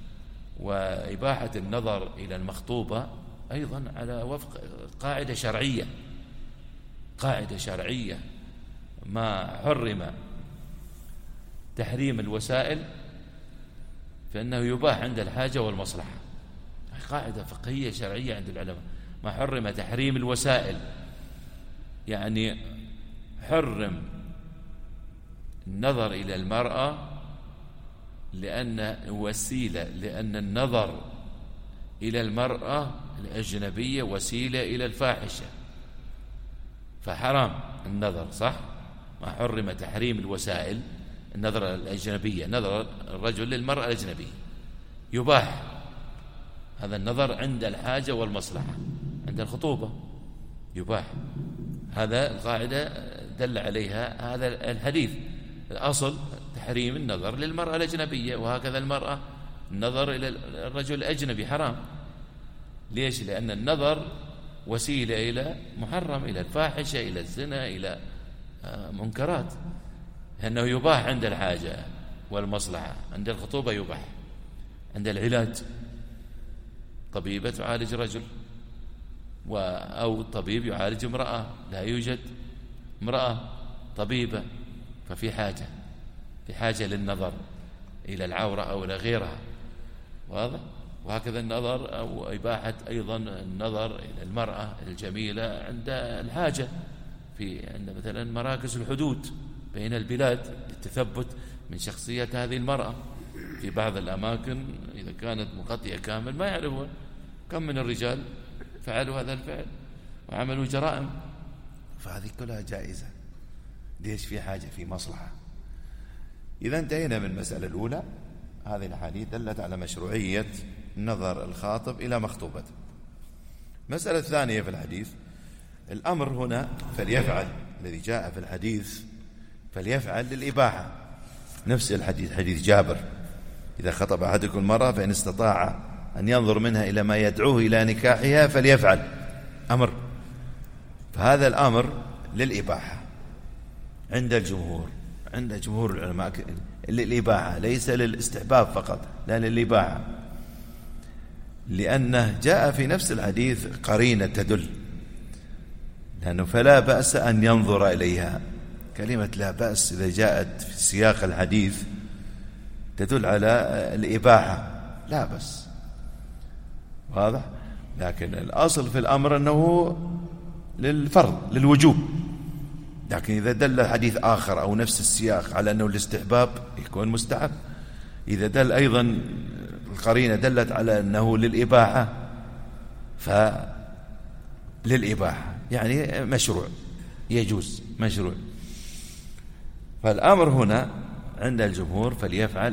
وإباحة النظر إلى المخطوبة أيضا على وفق قاعدة شرعية، ما حرم تحريم الوسائل فإنه يباح عند الحاجة والمصلحة. قاعدة فقهية شرعية عند العلماء، ما حرم تحريم الوسائل، يعني حرم النظر إلى المرأة لأن وسيلة، لأن النظر إلى المرأة الأجنبية وسيلة إلى الفاحشة، فحرام النظر، صح؟ ما حرم تحريم الوسائل، النظر الأجنبية، نظر الرجل للمرأة الأجنبية يباح هذا النظر عند الحاجة والمصلحة، عند الخطوبة يباح. هذا القاعدة دل عليها هذا الحديث، الأصل تحريم النظر للمرأة الأجنبية، وهكذا المرأة النظر إلى الرجل الأجنبي حرام. ليش؟ لأن النظر وسيلة إلى محرم، إلى الفاحشة، إلى الزنا، إلى منكرات، لأنه يباح عند الحاجة والمصلحة. عند الخطوبة يباح، عند العلاج، طبيبة تعالج رجل أو طبيب يعالج امرأة، لا يوجد امرأة طبيبة، ففي حاجة للنظر إلى العورة أو إلى غيرها، واضح؟ وهكذا النظر أو إباحة أيضا النظر إلى المرأة الجميلة عند الحاجة، عند مثلا مراكز الحدود بين البلاد للتثبت من شخصية هذه المرأة. في بعض الأماكن إذا كانت مغطية كامل ما يعرفون كم من الرجال فعلوا هذا الفعل وعملوا جرائم، فهذه كلها جائزة. ليش؟ في حاجة، في مصلحة. إذا انتهينا من المسألة الأولى، هذه الحديث دلت على مشروعية نظر الخاطب إلى مخطوبته. المسألة الثانية في الحديث الأمر هنا فليفعل، الذي جاء في الحديث فليفعل للإباحة، نفس الحديث حديث جابر: إذا خطب أحدكم المرأة فإن استطاع أن ينظر منها إلى ما يدعوه إلى نكاحها فليفعل، أمر. فهذا الأمر للإباحة عند الجمهور، عند جمهور العلماء للإباحة، ليس للاستحباب فقط، لا للإباحة، لأنه جاء في نفس الحديث قرينة تدل، لأنه فلا بأس أن ينظر إليها. كلمة لا بأس إذا جاءت في سياق الحديث تدل على الإباحة، لا بأس، واضح؟ لكن الأصل في الأمر أنه للفرض، للوجوب. لكن إذا دل حديث آخر أو نفس السياق على أنه الاستحباب يكون مستحب. إذا دل أيضا والقرينة دلت على أنه للإباحة فللإباحة، يعني مشروع، يجوز مشروع. فالأمر هنا عند الجمهور فليفعل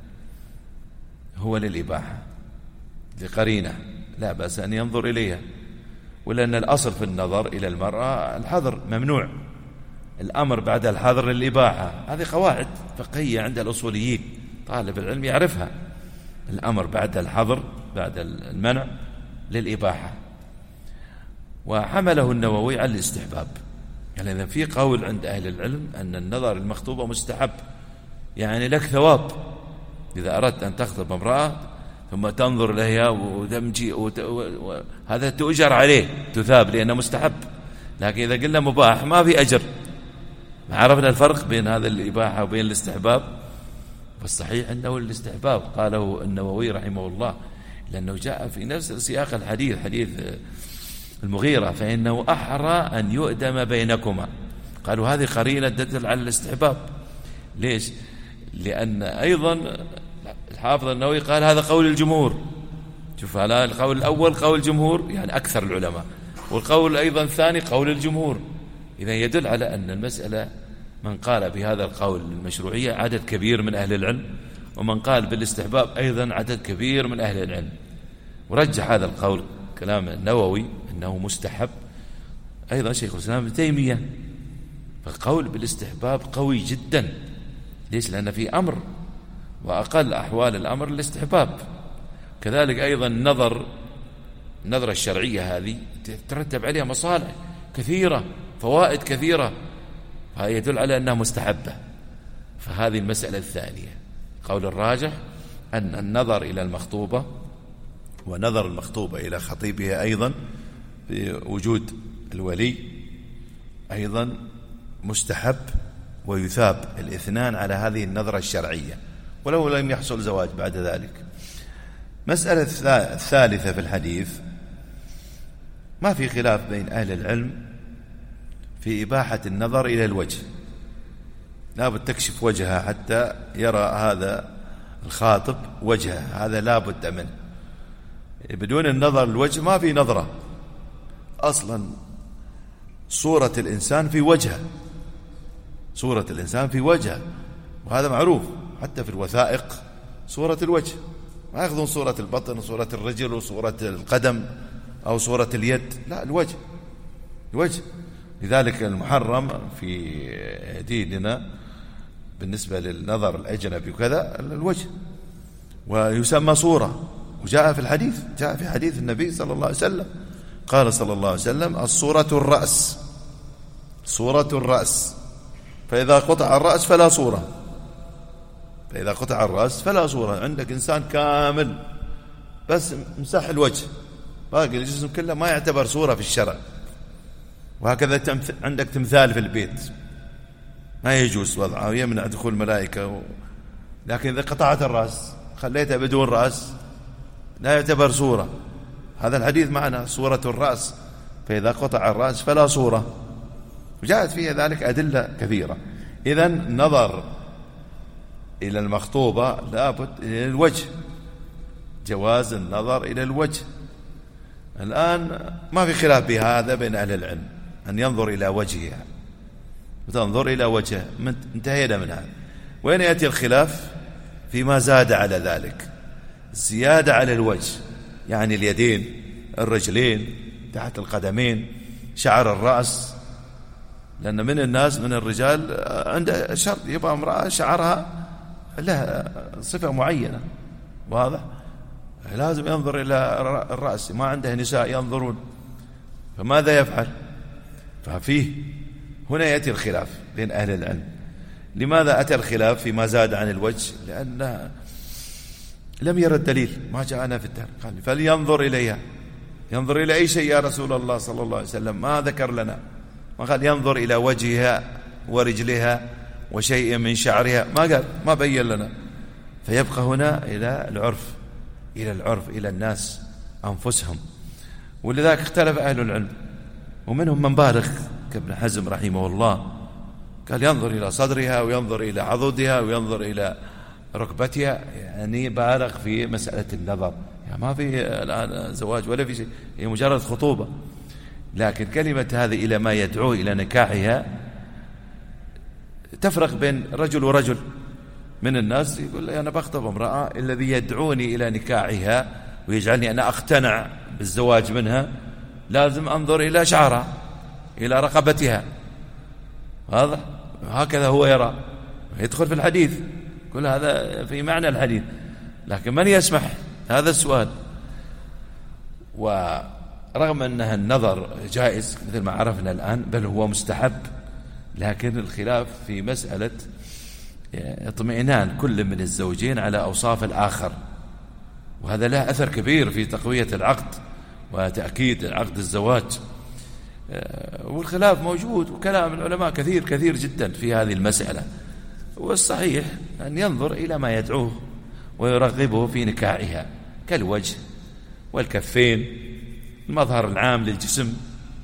هو للإباحة لقرينة لا بأس أن ينظر إليها، ولأن الأصل في النظر إلى المرأة الحظر ممنوع، الأمر بعد الحظر للإباحة. هذه قواعد فقهية عند الأصوليين طالب العلم يعرفها، الأمر بعد الحظر بعد المنع للإباحة. وحمله النووي على الاستحباب، يعني إذا في قول عند أهل العلم أن النظر المخطوبة مستحب، يعني لك ثواب إذا أردت أن تخطب امرأة ثم تنظر إليها وتمشي هذا تؤجر عليه تثاب لأنه مستحب. لكن إذا قلنا مباح ما في أجر. عرفنا الفرق بين هذا الإباحة وبين الاستحباب، والصحيح أنه الاستحباب قاله النووي رحمه الله، لأنه جاء في نفس سياق الحديث حديث المغيرة فإنه أحرى أن يؤدم بينكما. قالوا هذه قرينة تدل على الاستحباب. ليش؟ لأن أيضا الحافظ النووي قال هذا قول الجمهور. شوف هذا القول الأول قول الجمهور يعني أكثر العلماء، والقول أيضا الثاني قول الجمهور. إذا يدل على أن المسألة من قال بهذا القول المشروعية عدد كبير من أهل العلم، ومن قال بالاستحباب أيضا عدد كبير من أهل العلم. ورجح هذا القول كلام النووي أنه مستحب أيضا شيخ الإسلام ابن تيمية. فالقول بالاستحباب قوي جدا. ليش؟ لأن في أمر، وأقل أحوال الأمر الاستحباب. كذلك أيضا النظرة الشرعية هذه ترتب عليها مصالح كثيرة، فوائد كثيرة، فهي يدل على أنها مستحبة. فهذه المسألة الثانية. قول الراجح أن النظر إلى المخطوبة ونظر المخطوبة إلى خطيبها أيضا في وجود الولي أيضا مستحب، ويثاب الاثنان على هذه النظرة الشرعية ولو لم يحصل زواج بعد ذلك. مسألة الثالثة في الحديث، ما في خلاف بين أهل العلم في إباحة النظر إلى الوجه. لا بد تكشف وجهها حتى يرى هذا الخاطب وجهها، هذا لا بد منه. بدون النظر الوجه ما في نظرة أصلا. صورة الإنسان في وجهه، صورة الإنسان في وجهه، وهذا معروف حتى في الوثائق. صورة الوجه، ما يأخذون صورة البطن وصورة الرجل وصورة القدم أو صورة اليد، لا، الوجه. لذلك المحرم في ديننا بالنسبة للنظر الأجنبي وكذا الوجه، ويسمى صورة. وجاء في الحديث، جاء في حديث النبي صلى الله عليه وسلم قال صلى الله عليه وسلم الصورة الرأس، صورة الرأس، فإذا قطع الرأس فلا صورة، فإذا قطع الرأس فلا صورة. عندك إنسان كامل بس مسح الوجه، باقي الجسم كله ما يعتبر صورة في الشرع. وهكذا عندك تمثال في البيت ما يجوز وضعه، يمنع دخول الملائكة لكن إذا قطعت الرأس خليتها بدون رأس لا يعتبر صورة. هذا الحديث معنا صورة الرأس، فإذا قطع الرأس فلا صورة. وجاءت فيها ذلك أدلة كثيرة. إذن نظر إلى المخطوبة لابد إلى الوجه، جواز النظر إلى الوجه. الآن ما في خلاف بهذا بين أهل العلم أن ينظر إلى وجهها وتنظر إلى وجهه، انتهينا من هذا. وين يأتي الخلاف؟ فيما زاد على ذلك، الزيادة على الوجه، يعني اليدين، الرجلين، تحت القدمين، شعر الرأس. لأن من الناس من الرجال عنده شرط يبقى امرأة شعرها لها صفة معينة، واضح؟ لازم ينظر إلى الرأس، ما عنده نساء ينظرون، فماذا يفعل؟ ففيه هنا يأتي الخلاف بين أهل العلم. لماذا أتى الخلاف فيما زاد عن الوجه؟ لأن لم يرى الدليل، ما جاءنا في الدار. قال فلينظر إليها. ينظر إلى أي شيء يا رسول الله صلى الله عليه وسلم؟ ما ذكر لنا، ما قال ينظر إلى وجهها ورجلها وشيء من شعرها، ما قال، ما بين لنا. فيبقى هنا إلى العرف، إلى العرف، إلى الناس أنفسهم. ولذلك اختلف أهل العلم، ومنهم من بالغ كابن حزم رحمه الله قال ينظر إلى صدرها وينظر إلى عضدها وينظر إلى ركبتها، يعني بالغ في مسألة النظر، يعني ما في الآن زواج ولا في شيء، هي مجرد خطوبة. لكن كلمة هذه إلى ما يدعو إلى نكاحها تفرق بين رجل ورجل. من الناس يقول أنا بخطب امرأة، الذي يدعوني إلى نكاحها ويجعلني أنا أقتنع بالزواج منها لازم أنظر إلى شعرها، إلى رقبتها، واضح؟ هكذا هو يرى، يدخل في الحديث، كل هذا في معنى الحديث. لكن من يسمح؟ هذا السؤال. ورغم أنها النظر جائز مثل ما عرفنا الآن، بل هو مستحب، لكن الخلاف في مسألة اطمئنان كل من الزوجين على أوصاف الآخر، وهذا له أثر كبير في تقوية العقد وتأكيد عقد الزواج. والخلاف موجود، وكلام العلماء كثير كثير جدا في هذه المسألة. والصحيح أن ينظر إلى ما يدعوه ويرغبه في نكاحها، كالوجه والكفين، المظهر العام للجسم،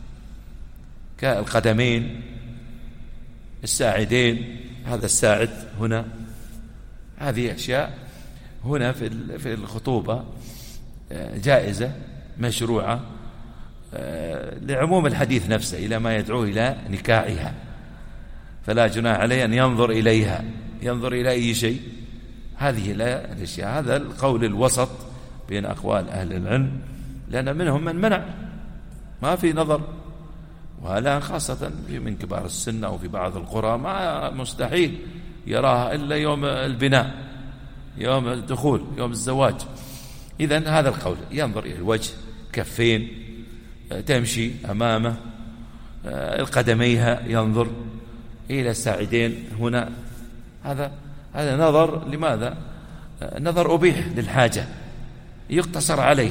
كالقدمين، الساعدين، هذا الساعد هنا، هذه أشياء هنا في الخطوبة جائزة مشروعة لعموم الحديث نفسه، إلى ما يدعو إلى نكاحها، فلا جناح عليه أن ينظر إليها، ينظر إلى أي شيء، هذه لا الأشياء. هذا القول الوسط بين أقوال أهل العلم، لأن منهم من منع، ما في نظر. وهذا خاصة من كبار السن أو في بعض القرى، ما مستحيل يراها إلا يوم البناء، يوم الدخول، يوم الزواج. إذن هذا القول ينظر إلى الوجه، كفين، تمشي أمامه، القدميها، ينظر إلى الساعدين هنا. هذا نظر، لماذا؟ نظر أبيح للحاجة، يقتصر عليه.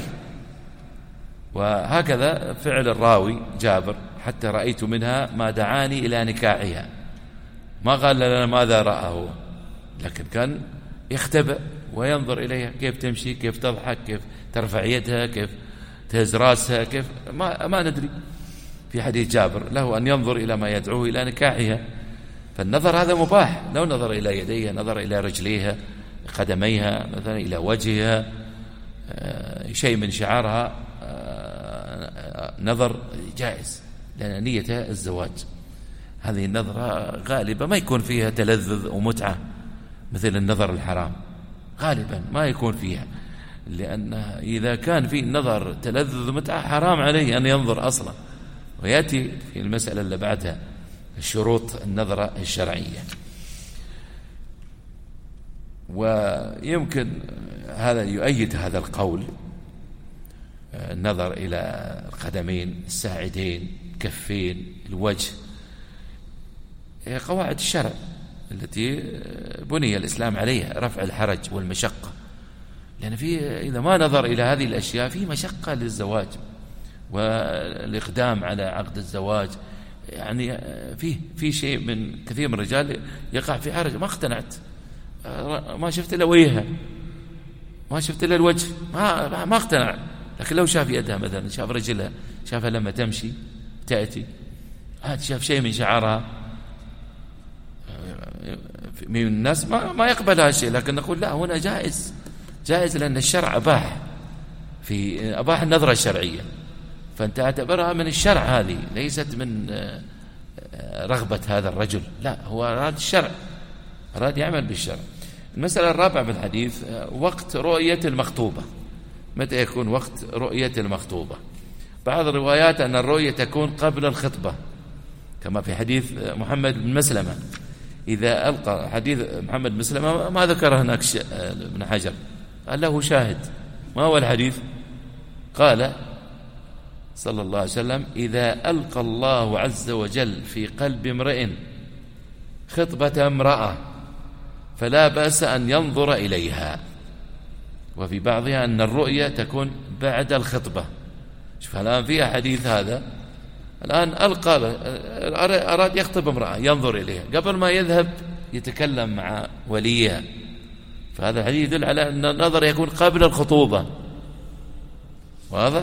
وهكذا فعل الراوي جابر، حتى رأيت منها ما دعاني إلى نكاحها، ما قال لنا ماذا رأى هو، لكن كان يختبئ وينظر إليها، كيف تمشي، كيف تضحك، كيف ترفع يدها، كيف تهز راسها، كيف ما ندري. في حديث جابر له أن ينظر إلى ما يدعوه إلى نكاحها، فالنظر هذا مباح، لو نظر إلى يديها، نظر إلى رجليها، قدميها، مثلا إلى وجهها، شيء من شعرها، نظر جائز، لأن نيتها الزواج. هذه النظرة غالبا ما يكون فيها تلذذ ومتعة مثل النظر الحرام، غالبا ما يكون فيها، لأن إذا كان في النظر تلذذ ومتعة حرام عليه أن ينظر أصلا. ويأتي في المسألة اللي بعدها شروط النظرة الشرعية. ويمكن هذا يؤيد هذا القول، النظر إلى القدمين، الساعدين، الكفين، الوجه، قواعد الشرع التي بني الإسلام عليها، رفع الحرج والمشقة. لأن إذا ما نظر إلى هذه الأشياء في مشقة للزواج والإقدام على عقد الزواج. يعني في شيء من كثير من الرجال يقع في حرج، ما اقتنعت، ما شفت إلا وجهها، ما شفت إلا الوجه، ما اقتنع. لكن لو شاف يدها مثلا، شاف رجلها، شافها لما تمشي تأتي، شاف شيء من شعرها، من الناس ما يقبل هذا الشيء. لكن نقول لا، هنا جائز لأن الشرع أباح النظرة الشرعية، فأنت اعتبرها من الشرع، هذه ليست من رغبة هذا الرجل، لا، هو أراد الشرع، أراد يعمل بالشرع. المسألة الرابعة في الحديث وقت رؤية المخطوبة. متى يكون وقت رؤية المخطوبة؟ بعض الروايات أن الرؤية تكون قبل الخطبة، كما في حديث محمد بن مسلمة. إذا ألقى حديث محمد بن مسلمة ما ذكر هناك ابن حجر، قال له شاهد. ما هو الحديث؟ قال صلى الله عليه وسلم: إذا ألقى الله عز وجل في قلب امرئ خطبة امرأة فلا بأس أن ينظر إليها. وفي بعضها أن الرؤية تكون بعد الخطبة. شوف الآن فيها حديث هذا، الآن أراد يخطب امرأة، ينظر إليها قبل ما يذهب يتكلم مع وليها، فهذا الحديث يدل على أن النظر يكون قبل الخطوبة، واضح؟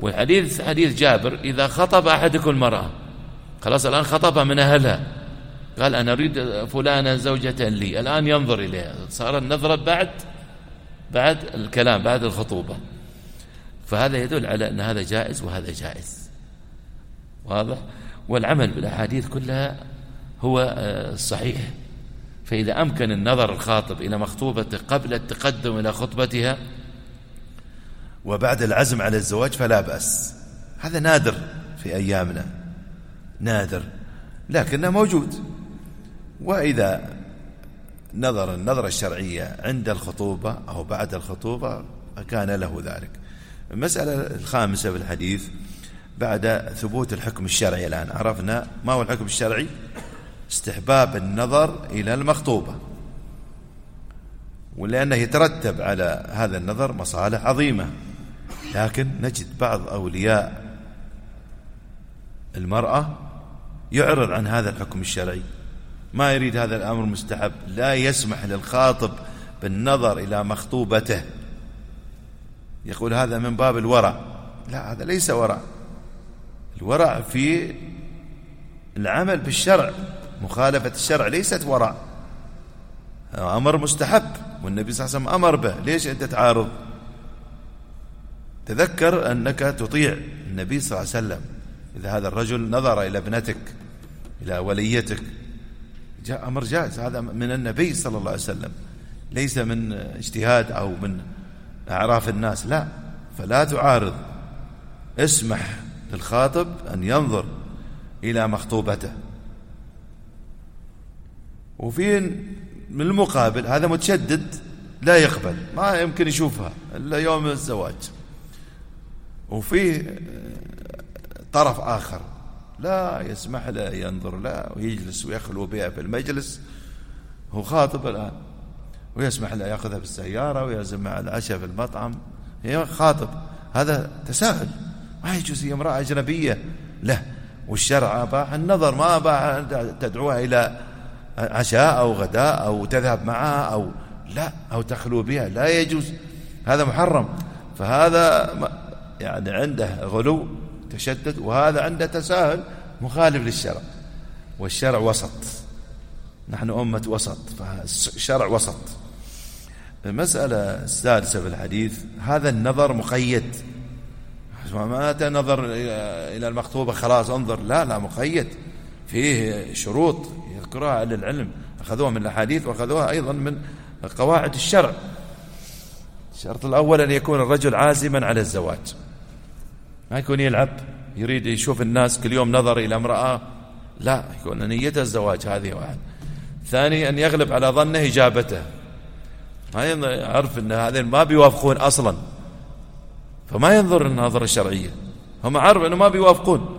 والحديث حديث جابر: إذا خطب أحدكم المرأة، خلاص الآن خطبها من أهلها، قال أنا أريد فلانة زوجة لي، الآن ينظر إليها، صار النظرة بعد الكلام، بعد الخطوبة. فهذا يدل على أن هذا جائز وهذا جائز، واضح. والعمل بالأحاديث كلها هو الصحيح. فإذا أمكن النظر الخاطب إلى مخطوبته قبل التقدم إلى خطبتها وبعد العزم على الزواج فلا بأس. هذا نادر في أيامنا، نادر لكنه موجود. وإذا نظر النظرة الشرعية عند الخطوبة أو بعد الخطوبة كان له ذلك. المسألة الخامسة في الحديث بعد ثبوت الحكم الشرعي. الآن عرفنا ما هو الحكم الشرعي: استحباب النظر إلى المخطوبة، ولأنه يترتب على هذا النظر مصالح عظيمة. لكن نجد بعض أولياء المرأة يعرض عن هذا الحكم الشرعي، ما يريد هذا الأمر مستحب، لا يسمح للخاطب بالنظر إلى مخطوبته، يقول هذا من باب الورع. لا، هذا ليس ورع. الورع في العمل بالشرع، مخالفة الشرع ليست ورع، أمر مستحب والنبي صلى الله عليه وسلم أمر به. ليش أنت تعارض؟ تذكر أنك تطيع النبي صلى الله عليه وسلم. إذا هذا الرجل نظر إلى ابنتك، إلى وليتك، جاء أمر جائز، هذا من النبي صلى الله عليه وسلم، ليس من اجتهاد أو من أعراف الناس، لا. فلا تعارض، اسمح للخاطب أن ينظر إلى مخطوبته. وفي من المقابل هذا متشدد لا يقبل، ما يمكن يشوفها إلا يوم الزواج. وفيه طرف آخر لا يسمح له ينظر له ويجلس ويخلو بها في المجلس، هو خاطب الآن، ويسمح له يأخذها بالسيارة ويعزم مع العشاء في المطعم، هي خاطب. هذا تساهل، ما يجوز، هي امرأة أجنبية له، والشرع أباح النظر، ما أباح تدعوها إلى عشاء أو غداء أو تذهب معها أو لا، أو تخلو بها، لا يجوز، هذا محرم. فهذا يعني عنده غلو تشدد، وهذا عنده تساهل مخالف للشرع. والشرع وسط، نحن أمة وسط، فالشرع وسط. المسألة السادسة في الحديث هذا النظر مقيد، ما نظر إلى المخطوبة خلاص انظر، لا مقيد، فيه شروط يذكرها أهل العلم، أخذوها من الأحاديث وأخذوها أيضا من قواعد الشرع. الشرط الأول أن يكون الرجل عازما على الزواج، ما يكون يلعب يريد يشوف الناس كل يوم نظر إلى امرأة، لا، يكون نيته الزواج، هذه واحد. ثاني أن يغلب على ظنه إجابته، ما يعرف أن هذين ما بيوافقون أصلا، فما ينظر النظرة الشرعية، هم عارف أنه ما بيوافقون،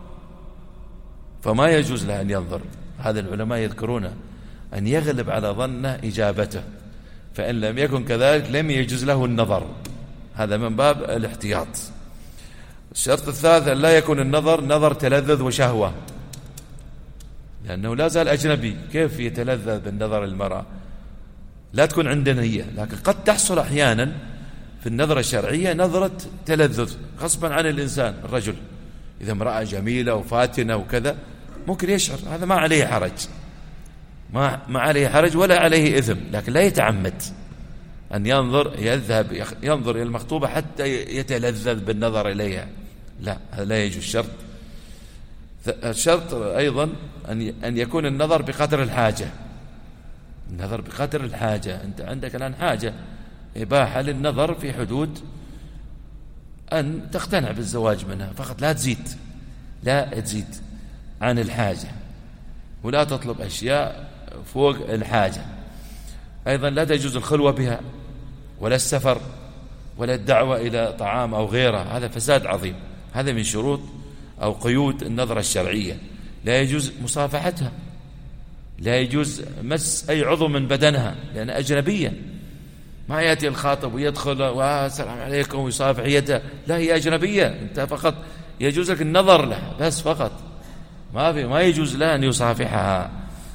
فما يجوز له أن ينظر. هذا العلماء يذكرونه أن يغلب على ظنه إجابته، فإن لم يكن كذلك لم يجوز له النظر، هذا من باب الاحتياط. الشرط الثالث أن لا يكون النظر نظر تلذذ وشهوة، لأنه لا زال أجنبي، كيف يتلذذ بالنظر المرأة؟ لا تكون عندنا هي، لكن قد تحصل أحيانا في النظرة الشرعية نظرة تلذذ غصبا عن الإنسان. الرجل إذا امرأة جميلة وفاتنة وكذا ممكن يشعر، هذا ما عليه حرج، ما عليه حرج ولا عليه إثم، لكن لا يتعمد أن ينظر إلى المخطوبة حتى يتلذذ بالنظر إليها، لا، هذا لا يجوز. الشرط الشرط أيضا أن يكون النظر بقدر الحاجة، النظر بقدر الحاجة. أنت عندك الآن حاجة، إباحة للنظر في حدود أن تقتنع بالزواج منها فقط، لا تزيد عن الحاجة، ولا تطلب أشياء فوق الحاجة. أيضا لا تجوز الخلوة بها ولا السفر ولا الدعوة إلى طعام أو غيره، هذا فساد عظيم، هذا من شروط أو قيود النظرة الشرعية. لا يجوز مصافحتها، لا يجوز مس أي عضو من بدنها لأن أجنبية، ما يأتي الخاطب ويدخل والسلام عليكم ويصافح يده، لا، هي أجنبية، أنت فقط يجوز لك النظر لها بس فقط، ما يجوز لها أن يصافحها.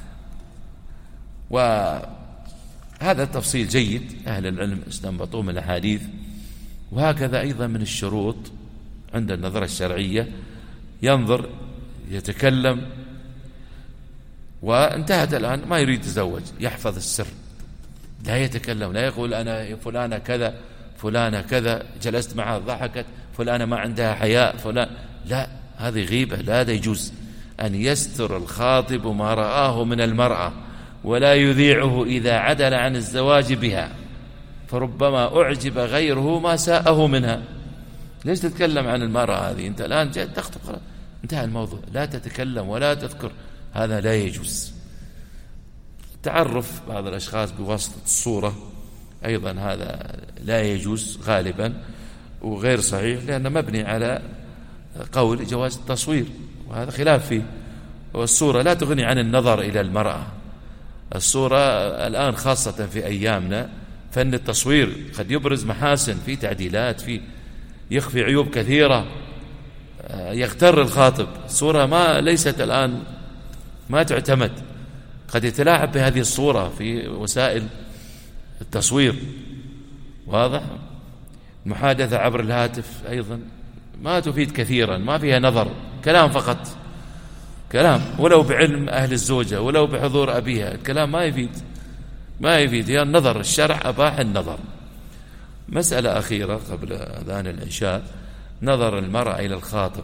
وهذا التفصيل جيد أهل العلم استنبطوه من الأحاديث. وهكذا أيضا من الشروط عند النظرة الشرعية ينظر، يتكلم، وانتهت الآن، ما يريد يتزوج، يحفظ السر، لا يتكلم، لا يقول أنا فلانة كذا فلانة كذا جلست معها ضحكت، فلانة ما عندها حياء، فلان، لا، هذه غيبة، لا يجوز أن يستر الخاطب ما رآه من المرأة ولا يذيعه إذا عدل عن الزواج بها، فربما أعجب غيره ما ساءه منها. ليش تتكلم عن المرأة هذه؟ أنت الآن جاء تخطب، خلاص انتهى الموضوع، لا تتكلم ولا تذكر، هذا لا يجوز. تعرف بعض الأشخاص بواسطة الصورة أيضا هذا لا يجوز غالبا وغير صحيح، لأنه مبني على قول جواز التصوير، وهذا خلاف فيه. والصورة لا تغني عن النظر إلى المرأة. الصورة الآن خاصة في أيامنا فن التصوير قد يبرز محاسن، في تعديلات، في يخفي عيوب كثيرة، يغتر الخاطب. الصورة ما ليست الآن ما تعتمد، قد يتلاعب بهذه الصورة في وسائل التصوير، واضح. المحادثة عبر الهاتف أيضا ما تفيد كثيرا، ما فيها نظر، كلام فقط، كلام، ولو بعلم أهل الزوجة ولو بحضور أبيها، الكلام ما يفيد، هي النظر، الشرع أباح النظر. مسألة أخيرة قبل أذان العشاء، نظر المرأة إلى الخاطب،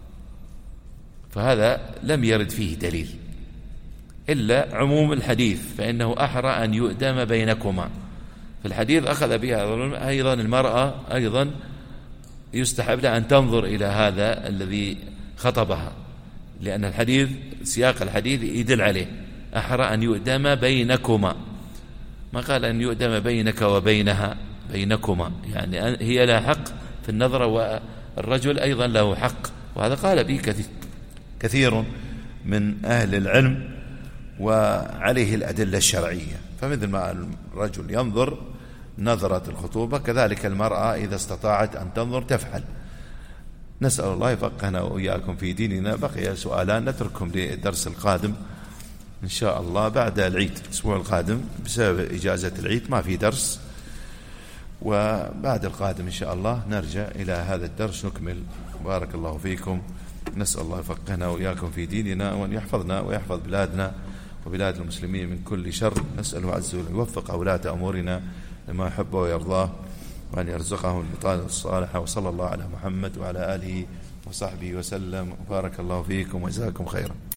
فهذا لم يرد فيه دليل إلا عموم الحديث، فإنه أحرى أن يؤدم بينكما. في الحديث أخذ بها أيضا المرأة أيضا يستحب لها أن تنظر إلى هذا الذي خطبها، لأن الحديث سياق الحديث يدل عليه، أحرى أن يؤدم بينكما، ما قال أن يؤدم بينك وبينها، بينكما، يعني هي لها حق في النظرة والرجل أيضا له حق، وهذا قال به كثير من أهل العلم، وعليه الأدلة الشرعية. فمثل ما الرجل ينظر نظرة الخطوبة، كذلك المرأة إذا استطاعت أن تنظر تفعل. نسأل الله يفقهنا وإياكم في ديننا. بقي سؤالان نتركهم للدرس القادم إن شاء الله بعد العيد، الأسبوع القادم بسبب إجازة العيد ما في درس، وبعد القادم إن شاء الله نرجع إلى هذا الدرس نكمل. بارك الله فيكم. نسأل الله يفقهنا وإياكم في ديننا، وأن يحفظنا ويحفظ بلادنا وبلاد المسلمين من كل شر. نسأله عز وجل يوفق ولاة أمورنا لما يحب ويرضاه، وأن يرزقهم البطانة الصالحة. وصلى الله على محمد وعلى آله وصحبه وسلم، وبارك الله فيكم وجزاكم خيرا.